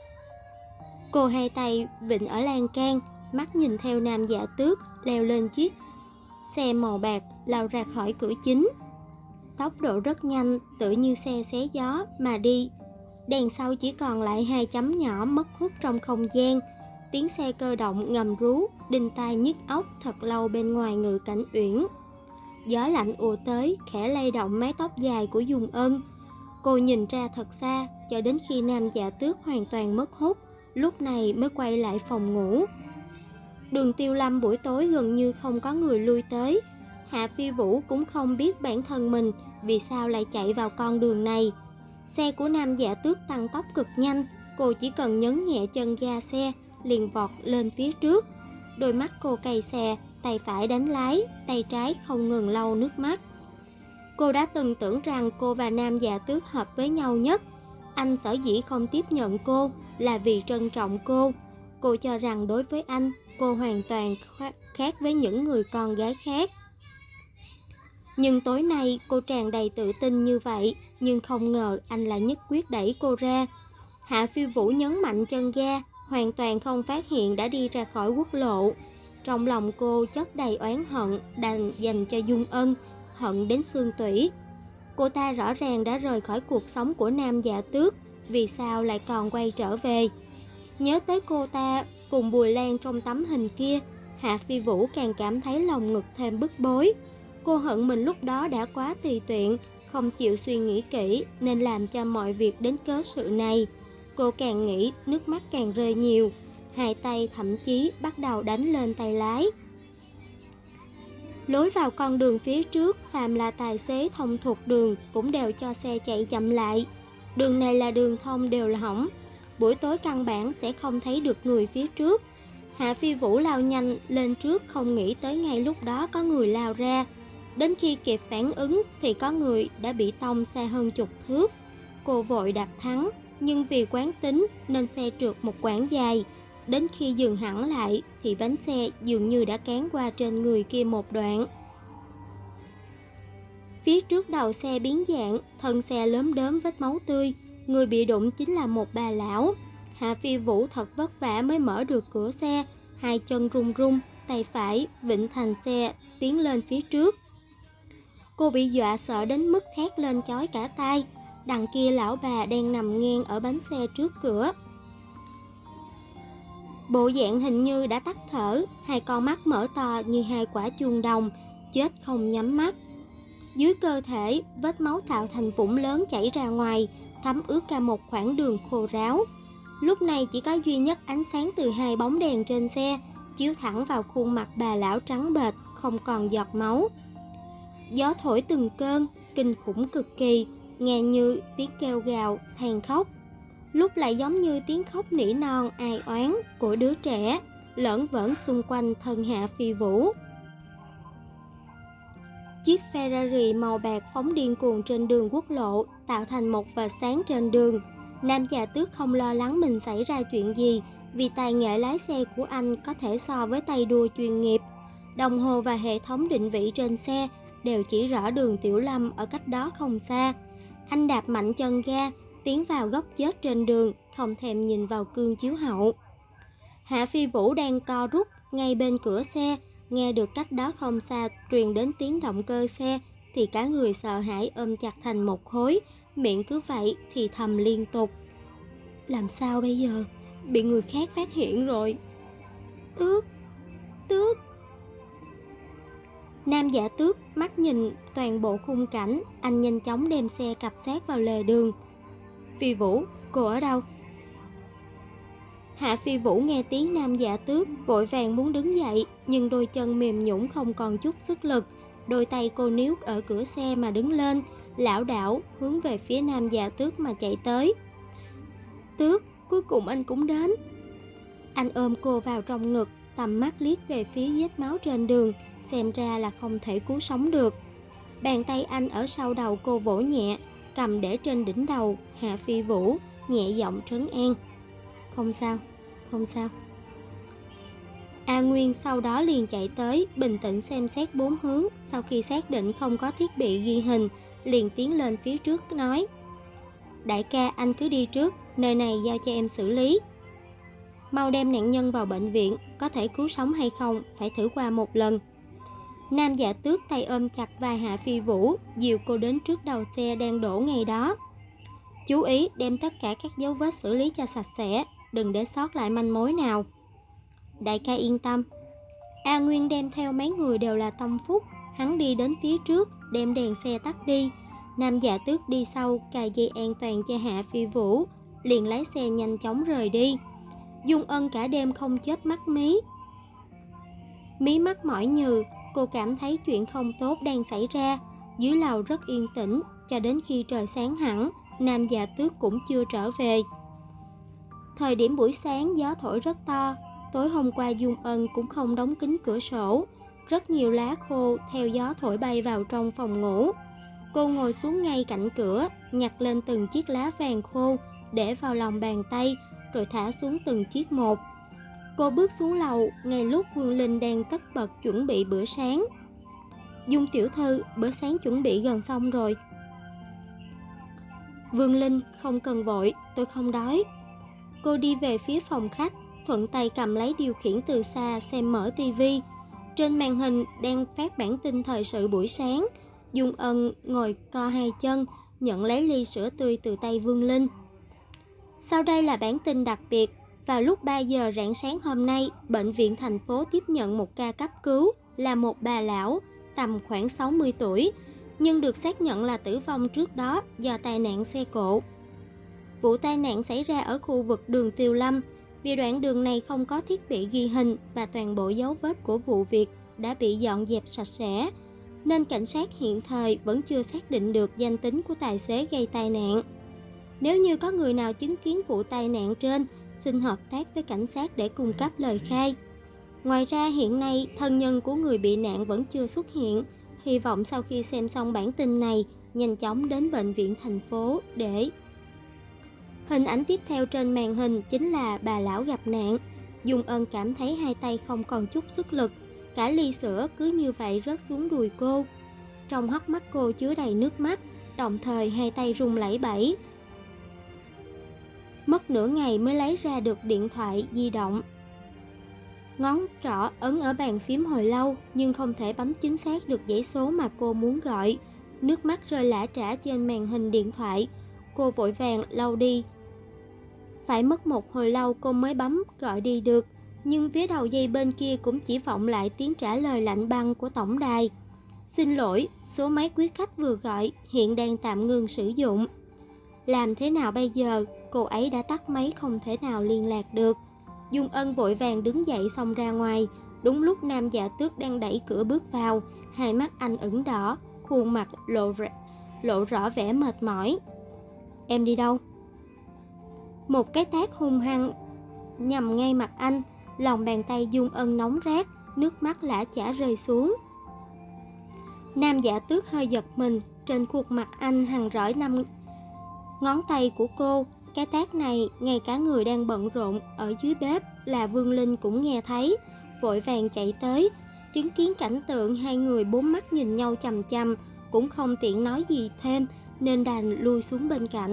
A: Cô hai tay vịn ở lan can, mắt nhìn theo Nam Dạ Tước leo lên chiếc xe màu bạc lao ra khỏi cửa chính. Tốc độ rất nhanh, tựa như xe xé gió mà đi. Đèn sau chỉ còn lại hai chấm nhỏ mất hút trong không gian. Tiếng xe cơ động ngầm rú, đinh tai nhức óc thật lâu bên ngoài Ngự Cảnh Uyển. Gió lạnh ùa tới, khẽ lay động mái tóc dài của Dung Ân. Cô nhìn ra thật xa, cho đến khi Nam Dạ Tước hoàn toàn mất hút, lúc này mới quay lại phòng ngủ. Đường Tiêu Lâm buổi tối gần như không có người lui tới. Hạ Phi Vũ cũng không biết bản thân mình vì sao lại chạy vào con đường này. Xe của Nam Dạ Tước tăng tốc cực nhanh, cô chỉ cần nhấn nhẹ chân ga xe, liền vọt lên phía trước. Đôi mắt cô cay xè, tay phải đánh lái, tay trái không ngừng lau nước mắt. Cô đã từng tưởng rằng cô và Nam Dạ Tước hợp với nhau nhất. Anh sở dĩ không tiếp nhận cô là vì trân trọng cô. Cô cho rằng đối với anh, cô hoàn toàn khác với những người con gái khác. Nhưng tối nay cô tràn đầy tự tin như vậy, nhưng không ngờ anh lại nhất quyết đẩy cô ra. Hạ Phi Vũ nhấn mạnh chân ga, hoàn toàn không phát hiện đã đi ra khỏi quốc lộ. Trong lòng cô chất đầy oán hận dành cho Dung Ân, hận đến xương tủy. Cô ta rõ ràng đã rời khỏi cuộc sống của Nam Dạ Tước, vì sao lại còn quay trở về? Nhớ tới cô ta cùng Bùi Lan trong tấm hình kia, Hạ Phi Vũ càng cảm thấy lòng ngực thêm bức bối. Cô hận mình lúc đó đã quá tùy tiện, không chịu suy nghĩ kỹ nên làm cho mọi việc đến cớ sự này. Cô càng nghĩ nước mắt càng rơi nhiều, hai tay thậm chí bắt đầu đánh lên tay lái. Lối vào con đường phía trước, phàm là tài xế thông thuộc đường cũng đều cho xe chạy chậm lại. Đường này là đường thông đều là hỏng, buổi tối căn bản sẽ không thấy được người phía trước. Hạ Phi Vũ lao nhanh lên trước, không nghĩ tới ngay lúc đó có người lao ra. Đến khi kịp phản ứng thì có người đã bị tông xa hơn chục thước. Cô vội đạp thắng, nhưng vì quán tính nên xe trượt một quãng dài. Đến khi dừng hẳn lại thì bánh xe dường như đã cán qua trên người kia một đoạn. Phía trước đầu xe biến dạng, thân xe lốm đốm vết máu tươi. Người bị đụng chính là một bà lão. Hạ Phi Vũ thật vất vả mới mở được cửa xe, hai chân run run, tay phải vịn thành xe tiến lên phía trước. Cô bị dọa sợ đến mức thét lên chói cả tai. Đằng kia lão bà đang nằm ngang ở bánh xe trước cửa. Bộ dạng hình như đã tắt thở, hai con mắt mở to như hai quả chuông đồng, chết không nhắm mắt. Dưới cơ thể, vết máu tạo thành vũng lớn chảy ra ngoài, thấm ướt cả một khoảng đường khô ráo. Lúc này chỉ có duy nhất ánh sáng từ hai bóng đèn trên xe, chiếu thẳng vào khuôn mặt bà lão trắng bệch, không còn giọt máu. Gió thổi từng cơn, kinh khủng cực kỳ, nghe như tiếng kêu gào, than khóc. Lúc lại giống như tiếng khóc nỉ non ai oán của đứa trẻ, lởn vởn xung quanh thân Hạ Phi Vũ. Chiếc Ferrari màu bạc phóng điên cuồng trên đường quốc lộ, tạo thành một vệt sáng trên đường. Nam già Tước không lo lắng mình xảy ra chuyện gì, vì tài nghệ lái xe của anh có thể so với tay đua chuyên nghiệp. Đồng hồ và hệ thống định vị trên xe đều chỉ rõ đường Tiểu Lâm ở cách đó không xa. Anh đạp mạnh chân ga, tiến vào góc chết trên đường, không thèm nhìn vào gương chiếu hậu. Hạ Phi Vũ đang co rút ngay bên cửa xe, nghe được cách đó không xa truyền đến tiếng động cơ xe thì cả người sợ hãi ôm chặt thành một khối, miệng cứ vậy thì thầm liên tục. Làm sao bây giờ? Bị người khác phát hiện rồi. Tước, Tước. Nam giả Tước mắt nhìn toàn bộ khung cảnh, anh nhanh chóng đem xe cập sát vào lề đường. Phi Vũ, cô ở đâu? Hạ Phi Vũ nghe tiếng Nam giả Tước, vội vàng muốn đứng dậy, nhưng đôi chân mềm nhũn không còn chút sức lực. Đôi tay cô níu ở cửa xe mà đứng lên, lảo đảo hướng về phía Nam giả Tước mà chạy tới. Tước, cuối cùng anh cũng đến. Anh ôm cô vào trong ngực, tầm mắt liếc về phía vết máu trên đường, xem ra là không thể cứu sống được. Bàn tay anh ở sau đầu cô vỗ nhẹ, cầm để trên đỉnh đầu Hạ Phi Vũ, nhẹ giọng trấn an. Không sao, không sao. A Nguyên sau đó liền chạy tới, bình tĩnh xem xét bốn hướng, sau khi xác định không có thiết bị ghi hình, liền tiến lên phía trước nói. Đại ca, anh cứ đi trước, nơi này giao cho em xử lý. Mau đem nạn nhân vào bệnh viện, có thể cứu sống hay không, phải thử qua một lần. Nam giả Tước tay ôm chặt vai Hạ Phi Vũ, dìu cô đến trước đầu xe đang đổ ngay đó. Chú ý đem tất cả các dấu vết xử lý cho sạch sẽ, đừng để sót lại manh mối nào. Đại ca yên tâm. A Nguyên đem theo mấy người đều là tâm phúc, hắn đi đến phía trước, đem đèn xe tắt đi. Nam giả Tước đi sau, cài dây an toàn cho Hạ Phi Vũ, liền lái xe nhanh chóng rời đi. Dung Ân cả đêm không chớp mắt mí mắt mỏi nhừ, cô cảm thấy chuyện không tốt đang xảy ra. Dưới lầu rất yên tĩnh, cho đến khi trời sáng hẳn, Nam giả Tước cũng chưa trở về. Thời điểm buổi sáng gió thổi rất to, tối hôm qua Dung Ân cũng không đóng kín cửa sổ. Rất nhiều lá khô theo gió thổi bay vào trong phòng ngủ. Cô ngồi xuống ngay cạnh cửa, nhặt lên từng chiếc lá vàng khô, để vào lòng bàn tay, rồi thả xuống từng chiếc một. Cô bước xuống lầu, ngay lúc Vương Linh đang tất bật chuẩn bị bữa sáng. Dung tiểu thư, bữa sáng chuẩn bị gần xong rồi. Vương Linh, không cần vội, tôi không đói. Cô đi về phía phòng khách, thuận tay cầm lấy điều khiển từ xa xem mở tivi. Trên màn hình đang phát bản tin thời sự buổi sáng. Dung Ân ngồi co hai chân, nhận lấy ly sữa tươi từ tay Vương Linh. Sau đây là bản tin đặc biệt. Vào lúc 3 giờ rạng sáng hôm nay, bệnh viện thành phố tiếp nhận một ca cấp cứu là một bà lão tầm khoảng 60 tuổi, nhưng được xác nhận là tử vong trước đó do tai nạn xe cộ. Vụ tai nạn xảy ra ở khu vực đường Tiều Lâm. Vì đoạn đường này không có thiết bị ghi hình và toàn bộ dấu vết của vụ việc đã bị dọn dẹp sạch sẽ, nên cảnh sát hiện thời vẫn chưa xác định được danh tính của tài xế gây tai nạn. Nếu như có người nào chứng kiến vụ tai nạn trên, xin hợp tác với cảnh sát để cung cấp lời khai. Ngoài ra hiện nay thân nhân của người bị nạn vẫn chưa xuất hiện. Hy vọng sau khi xem xong bản tin này, nhanh chóng đến bệnh viện thành phố để... Hình ảnh tiếp theo trên màn hình chính là bà lão gặp nạn. Dung Ân cảm thấy hai tay không còn chút sức lực, cả ly sữa cứ như vậy rớt xuống đùi cô. Trong hốc mắt cô chứa đầy nước mắt, đồng thời hai tay run lẩy bẩy. Mất nửa ngày mới lấy ra được điện thoại di động. Ngón trỏ ấn ở bàn phím hồi lâu, nhưng không thể bấm chính xác được dãy số mà cô muốn gọi. Nước mắt rơi lã trã trên màn hình điện thoại. Cô vội vàng lau đi. Phải mất một hồi lâu cô mới bấm gọi đi được, nhưng phía đầu dây bên kia cũng chỉ vọng lại tiếng trả lời lạnh băng của tổng đài. Xin lỗi, số máy quý khách vừa gọi hiện đang tạm ngừng sử dụng. Làm thế nào bây giờ? Cô ấy đã tắt máy không thể nào liên lạc được. Dung Ân vội vàng đứng dậy xông ra ngoài. Đúng lúc Nam Dạ Tước đang đẩy cửa bước vào, hai mắt anh ửng đỏ, khuôn mặt lộ rõ vẻ mệt mỏi. Em đi đâu? Một cái tát hung hăng nhằm ngay mặt anh, lòng bàn tay Dung Ân nóng rát, nước mắt lã chã rơi xuống. Nam Dạ Tước hơi giật mình, trên khuôn mặt anh hằn rỗi 5 ngón tay của cô. Cái tát này ngay cả người đang bận rộn ở dưới bếp là Vương Linh cũng nghe thấy, vội vàng chạy tới, chứng kiến cảnh tượng hai người bốn mắt nhìn nhau chằm chằm, cũng không tiện nói gì thêm nên đành lui xuống bên cạnh.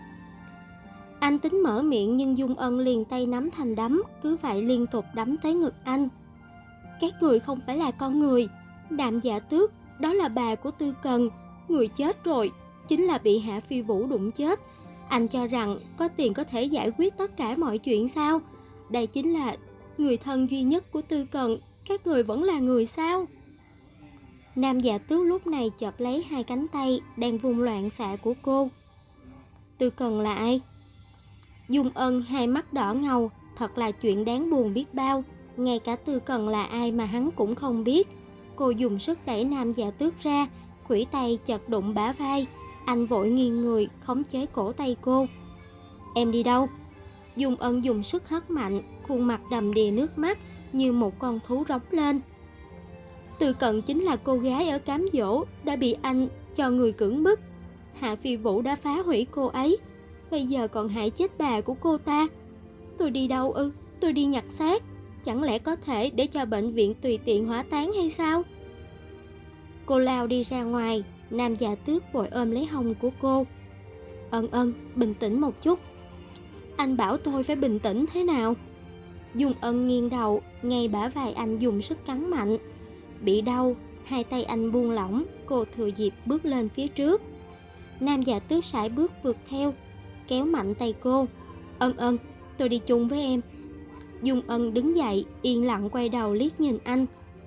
A: Anh tính mở miệng nhưng Dung Ân liền tay nắm thành đấm, cứ vậy liên tục đấm tới ngực anh. Các người không phải là con người. Nam Dạ Tước, đó là bà của Tư Cần, người chết rồi, chính là bị Hạ Phi Vũ đụng chết. Anh cho rằng có tiền có thể giải quyết tất cả mọi chuyện sao? Đây chính là người thân duy nhất của Tư Cần, các người vẫn là người sao? Nam Dạ Tước lúc này chộp lấy hai cánh tay đang vung loạn xạ của cô. Tư Cần là ai? Dung Ân hai mắt đỏ ngầu, thật là chuyện đáng buồn biết bao. Ngay cả Tư Cần là ai mà hắn cũng không biết. Cô dùng sức đẩy Nam Dạ Tước ra, khuỷu tay chật đụng bả vai. Anh vội nghiêng người khống chế cổ tay cô. Em đi đâu? Dung Ân dùng sức hất mạnh, khuôn mặt đầm đìa nước mắt như một con thú rống lên. Tư Cận chính là cô gái ở cám dỗ đã bị anh cho người cưỡng bức. Hạ Phi Vũ đã phá hủy cô ấy, bây giờ còn hại chết bà của cô ta. Tôi đi đâu ư? Tôi đi nhặt xác. Chẳng lẽ có thể để cho bệnh viện tùy tiện hỏa táng hay sao? Cô lao đi ra ngoài. Nam Dạ Tước vội ôm lấy hông của cô. Ân, bình tĩnh một chút. Anh bảo tôi phải bình tĩnh thế nào? Dung Ân nghiêng đầu, ngay bả vai anh dùng sức cắn mạnh. Bị đau, hai tay anh buông lỏng, cô thừa dịp bước lên phía trước. Nam Dạ Tước sải bước vượt theo, kéo mạnh tay cô. Ân, tôi đi chung với em. Dung Ân đứng dậy, yên lặng quay đầu liếc nhìn anh.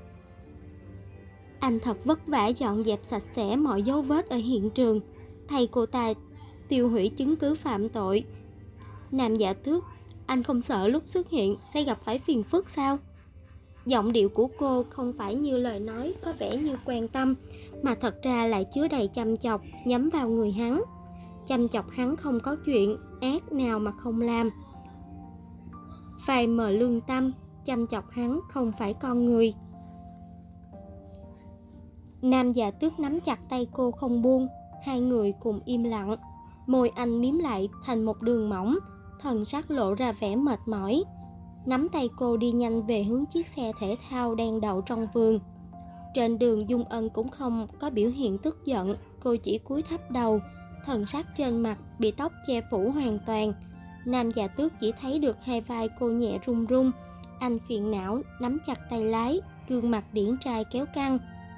A: Anh thật vất vả dọn dẹp sạch sẽ mọi dấu vết ở hiện trường, thay cô ta tiêu hủy chứng cứ phạm tội. Nam Dạ Tước, anh không sợ lúc xuất hiện sẽ gặp phải phiền phức sao? Giọng điệu của cô không phải như lời nói có vẻ như quan tâm, mà thật ra lại chứa đầy chăm chọc nhắm vào người hắn. Chăm chọc hắn không có chuyện ác nào mà không làm. Phai mờ lương tâm, chăm chọc hắn không phải con người. Nam Dạ Tước nắm chặt tay cô không buông, hai người cùng im lặng. Môi anh mím lại thành một đường mỏng, thần sắc lộ ra vẻ mệt mỏi. Nắm tay cô đi nhanh về hướng chiếc xe thể thao đang đậu trong vườn. Trên đường Dung Ân cũng không có biểu hiện tức giận, cô chỉ cúi thấp đầu, thần sắc trên mặt bị tóc che phủ hoàn toàn. Nam Dạ Tước chỉ thấy được hai vai cô nhẹ run run. Anh phiền não nắm chặt tay lái, gương mặt điển trai kéo căng.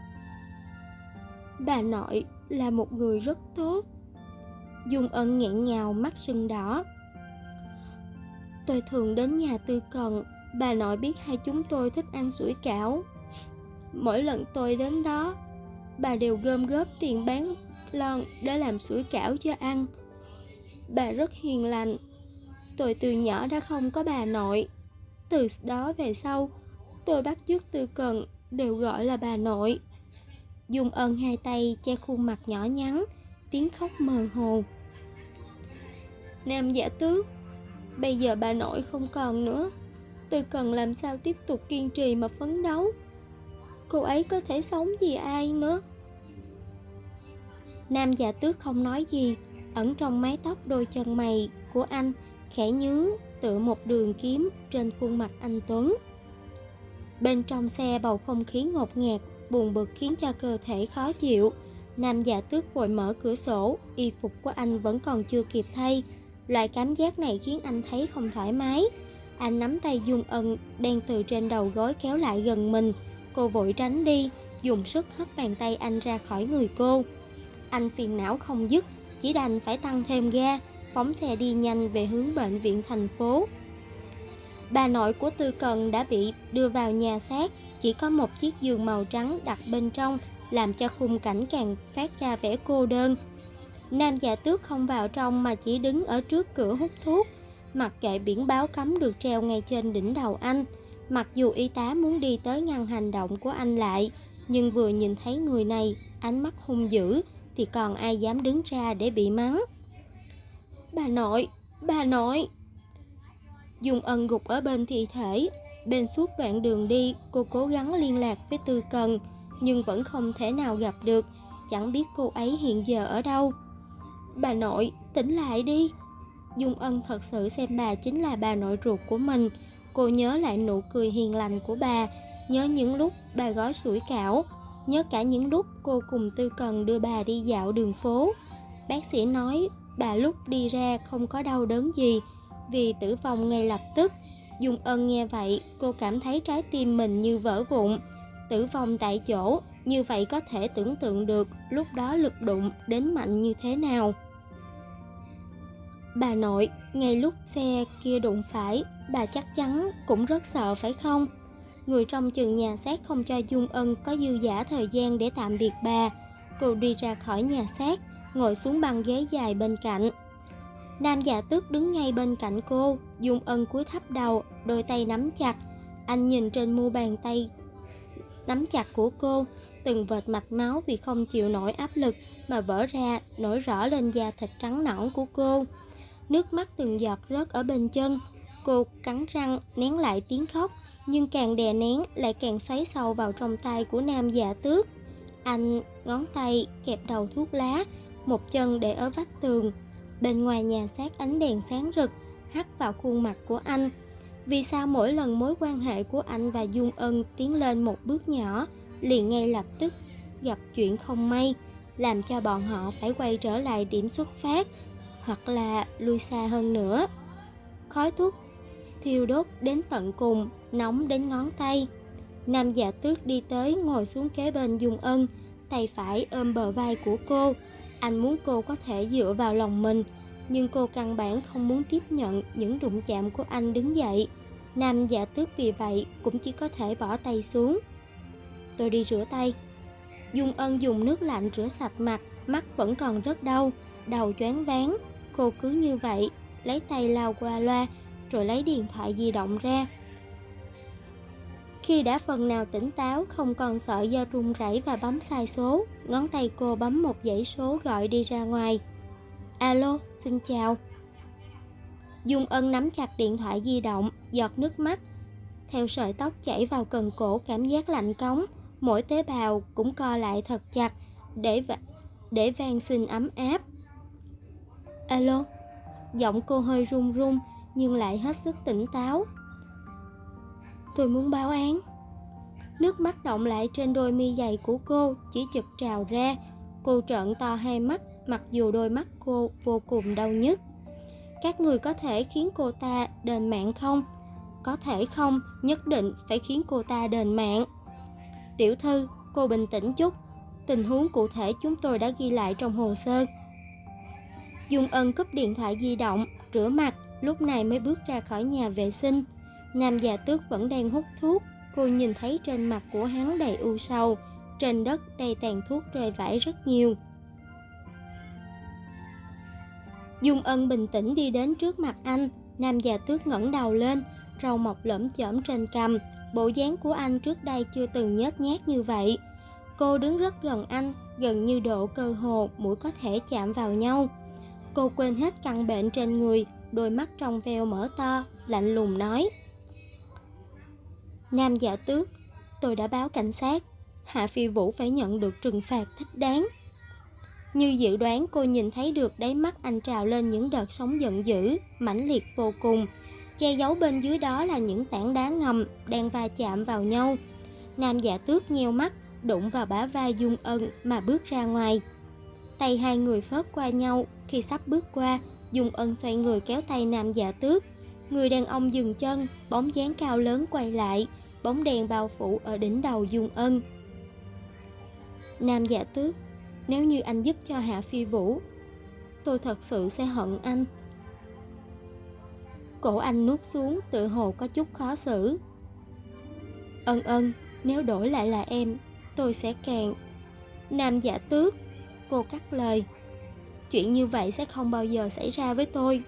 A: Bà nội là một người rất tốt. Dung Ân nghẹn ngào, mắt sưng đỏ. Tôi thường đến nhà Tư Cần, bà nội biết hai chúng tôi thích ăn sủi cảo. Mỗi lần tôi đến đó, bà đều gom góp tiền bán lon để làm sủi cảo cho ăn. Bà rất hiền lành. Tôi từ nhỏ đã không có bà nội. Từ đó về sau, tôi bắt chước Tư Cần đều gọi là bà nội. Dung Ân hai tay che khuôn mặt nhỏ nhắn, tiếng khóc mơ hồ. Nam Dạ Tước, bây giờ bà nội không còn nữa, Tư Cần làm sao tiếp tục kiên trì mà phấn đấu? Cô ấy có thể sống vì ai nữa? Nam Dạ Tước không nói gì, ẩn trong mái tóc đôi chân mày của anh khẽ nhướng tựa một đường kiếm trên khuôn mặt anh tuấn. Bên trong xe bầu không khí ngột ngạt, buồn bực khiến cho cơ thể khó chịu. Nam Dạ Tước vội mở cửa sổ, y phục của anh vẫn còn chưa kịp thay. Loại cảm giác này khiến anh thấy không thoải mái. Anh nắm tay Dung Ân đang từ trên đầu gối kéo lại gần mình. Cô vội tránh đi, dùng sức hất bàn tay anh ra khỏi người cô. Anh phiền não không dứt, chỉ đành phải tăng thêm ga, phóng xe đi nhanh về hướng bệnh viện thành phố. Bà nội của Tư Cần đã bị đưa vào nhà xác, chỉ có một chiếc giường màu trắng đặt bên trong, làm cho khung cảnh càng phát ra vẻ cô đơn. Nam Dạ Tước không vào trong mà chỉ đứng ở trước cửa hút thuốc. mặc kệ biển báo cấm được treo ngay trên đỉnh đầu anh. Mặc dù y tá muốn đi tới ngăn hành động của anh lại, nhưng vừa nhìn thấy người này, ánh mắt hung dữ, thì còn ai dám đứng ra để bị mắng. Bà nội, bà nội. Dung Ân gục ở bên thi thể. Bên suốt đoạn đường đi, cô cố gắng liên lạc với Tư Cần, nhưng vẫn không thể nào gặp được, chẳng biết cô ấy hiện giờ ở đâu. Bà nội, tỉnh lại đi. Dung Ân thật sự xem bà chính là bà nội ruột của mình. Cô nhớ lại nụ cười hiền lành của bà, nhớ những lúc bà gói sủi cảo, nhớ cả những lúc cô cùng Tư Cần đưa bà đi dạo đường phố. Bác sĩ nói bà lúc đi ra không có đau đớn gì, vì tử vong ngay lập tức. Dung Ân nghe vậy, cô cảm thấy trái tim mình như vỡ vụn. Tử vong tại chỗ, như vậy có thể tưởng tượng được lúc đó lực đụng đến mạnh như thế nào. Bà nội, ngay lúc xe kia đụng phải, bà chắc chắn cũng rất sợ phải không? Người trong chừng nhà xác không cho Dung Ân có dư dả thời gian để tạm biệt bà. Cô đi ra khỏi nhà xác, ngồi xuống băng ghế dài bên cạnh. Nam Dạ Tước đứng ngay bên cạnh cô. Dung Ân cúi thấp đầu, đôi tay nắm chặt. Anh nhìn trên mu bàn tay nắm chặt của cô, từng vệt mạch máu vì không chịu nổi áp lực mà vỡ ra, nổi rõ lên da thịt trắng nõn của cô. Nước mắt từng giọt rớt ở bên chân. Cô cắn răng nén lại tiếng khóc, nhưng càng đè nén lại càng xoáy sâu vào trong tay của Nam Dạ Tước. Anh ngón tay kẹp đầu thuốc lá, một chân để ở vách tường. Bên ngoài nhà xác ánh đèn sáng rực hắt vào khuôn mặt của anh. Vì sao mỗi lần mối quan hệ của anh và Dung Ân tiến lên một bước nhỏ, liền ngay lập tức gặp chuyện không may, làm cho bọn họ phải quay trở lại điểm xuất phát, hoặc là lui xa hơn nữa. Khói thuốc thiêu đốt đến tận cùng, nóng đến ngón tay. Nam Dạ Tước đi tới ngồi xuống kế bên Dung Ân, tay phải ôm bờ vai của cô. Anh muốn cô có thể dựa vào lòng mình, nhưng cô căn bản không muốn tiếp nhận những đụng chạm của anh đứng dậy. Nam Dạ Tước vì vậy cũng chỉ có thể bỏ tay xuống. Tôi đi rửa tay. Dung Ân dùng nước lạnh rửa sạch mặt, mắt vẫn còn rất đau, đầu choáng váng. Cô cứ như vậy, lấy tay lau qua loa, rồi lấy điện thoại di động ra. Khi đã phần nào tỉnh táo, không còn sợ do run rẩy và bấm sai số, ngón tay cô bấm một dãy số gọi đi ra ngoài. Alo, xin chào. Dung Ân nắm chặt điện thoại di động, giọt nước mắt theo sợi tóc chảy vào cần cổ, cảm giác lạnh cống, mỗi tế bào cũng co lại thật chặt để van xin ấm áp. Alo. Giọng cô hơi run run nhưng lại hết sức tỉnh táo. Tôi muốn báo án. Nước mắt đọng lại trên đôi mi dày của cô, chỉ chực trào ra. Cô trợn to hai mắt, mặc dù đôi mắt cô vô cùng đau nhức. Các người có thể khiến cô ta đền mạng không? Có thể không, nhất định phải khiến cô ta đền mạng. Tiểu thư, cô bình tĩnh chút. Tình huống cụ thể chúng tôi đã ghi lại trong hồ sơ. Dung Ân cúp điện thoại di động, rửa mặt, lúc này mới bước ra khỏi nhà vệ sinh. Nam Dạ Tước vẫn đang hút thuốc. Cô nhìn thấy trên mặt của hắn đầy u sầu, trên đất đầy tàn thuốc rơi vãi rất nhiều. Dung Ân bình tĩnh đi đến trước mặt anh. Nam Dạ Tước ngẩng đầu lên, râu mọc lởm chởm trên cằm. Bộ dáng của anh trước đây chưa từng nhếch nhác như vậy. Cô đứng rất gần anh, gần như độ cơ hồ mũi có thể chạm vào nhau. Cô quên hết căn bệnh trên người, đôi mắt trong veo mở to, lạnh lùng nói. Nam Dạ Tước, tôi đã báo cảnh sát. Hạ Phi Vũ phải nhận được trừng phạt thích đáng. Như dự đoán, cô nhìn thấy được đáy mắt anh trào lên những đợt sóng giận dữ, mãnh liệt vô cùng. Che giấu bên dưới đó là những tảng đá ngầm đang va chạm vào nhau. Nam Dạ Tước nheo mắt, đụng vào bả vai Dung Ân mà bước ra ngoài. Tay hai người phớt qua nhau. Khi sắp bước qua, Dung Ân xoay người kéo tay Nam Dạ Tước. Người đàn ông dừng chân, bóng dáng cao lớn quay lại, bóng đèn bao phủ ở đỉnh đầu Dung Ân. Nam Dạ Tước, nếu như anh giúp cho Hạ Phi Vũ, tôi thật sự sẽ hận anh. Cổ anh nuốt xuống, tự hồ có chút khó xử. Ân, nếu đổi lại là em, tôi sẽ càng... Nam Dạ Tước, cô cắt lời. Chuyện như vậy sẽ không bao giờ xảy ra với tôi.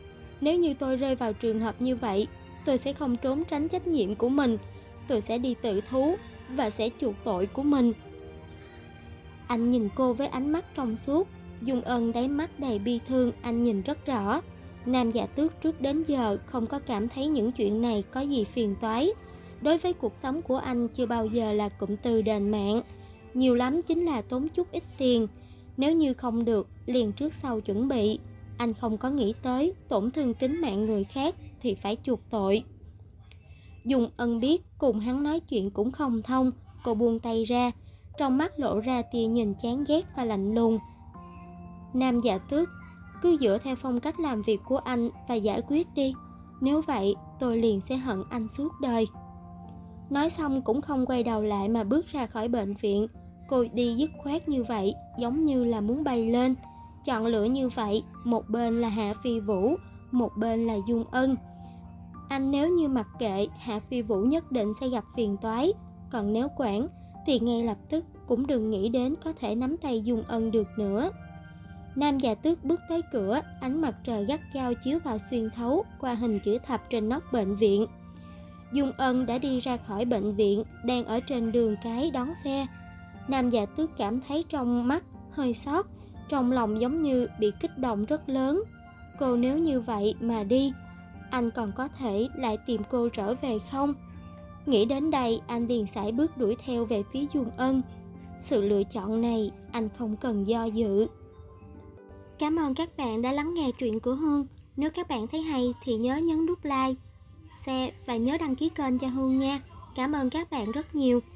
A: Nếu như tôi rơi vào trường hợp như vậy, tôi sẽ không trốn tránh trách nhiệm của mình. Tôi sẽ đi tự thú và sẽ chuộc tội của mình. Anh nhìn cô với ánh mắt trong suốt. Dung Ân đáy mắt đầy bi thương, anh nhìn rất rõ. Nam Dạ Tước trước đến giờ không có cảm thấy những chuyện này có gì phiền toái. Đối với cuộc sống của anh chưa bao giờ là cụm từ đền mạng. Nhiều lắm chính là tốn chút ít tiền. Nếu như không được, liền trước sau chuẩn bị. Anh không có nghĩ tới tổn thương tính mạng người khác thì phải chuộc tội. Dung Ân biết cùng hắn nói chuyện cũng không thông. Cô buông tay ra, trong mắt lộ ra tia nhìn chán ghét và lạnh lùng. Nam Dạ Tước, cứ dựa theo phong cách làm việc của anh và giải quyết đi. Nếu vậy, tôi liền sẽ hận anh suốt đời. Nói xong cũng không quay đầu lại mà bước ra khỏi bệnh viện. Cô đi dứt khoát như vậy, giống như là muốn bay lên. Chọn lựa như vậy, một bên là Hạ Phi Vũ, một bên là Dung Ân. Anh nếu như mặc kệ, Hạ Phi Vũ nhất định sẽ gặp phiền toái. Còn nếu quản, thì ngay lập tức cũng đừng nghĩ đến có thể nắm tay Dung Ân được nữa. Nam Dạ Tước bước tới cửa, ánh mặt trời gắt gao chiếu vào xuyên thấu qua hình chữ thập trên nóc bệnh viện. Dung Ân đã đi ra khỏi bệnh viện, đang ở trên đường cái đón xe. Nam Dạ Tước cảm thấy trong mắt hơi xót, trong lòng giống như bị kích động rất lớn. Cô nếu như vậy mà đi, anh còn có thể lại tìm cô trở về không? Nghĩ đến đây, anh liền sải bước đuổi theo về phía Dung Ân. Sự lựa chọn này, anh không cần do dự. Cảm ơn các bạn đã lắng nghe truyện của Hương. Nếu các bạn thấy hay thì nhớ nhấn nút like, share và nhớ đăng ký kênh cho Hương nha. Cảm ơn các bạn rất nhiều.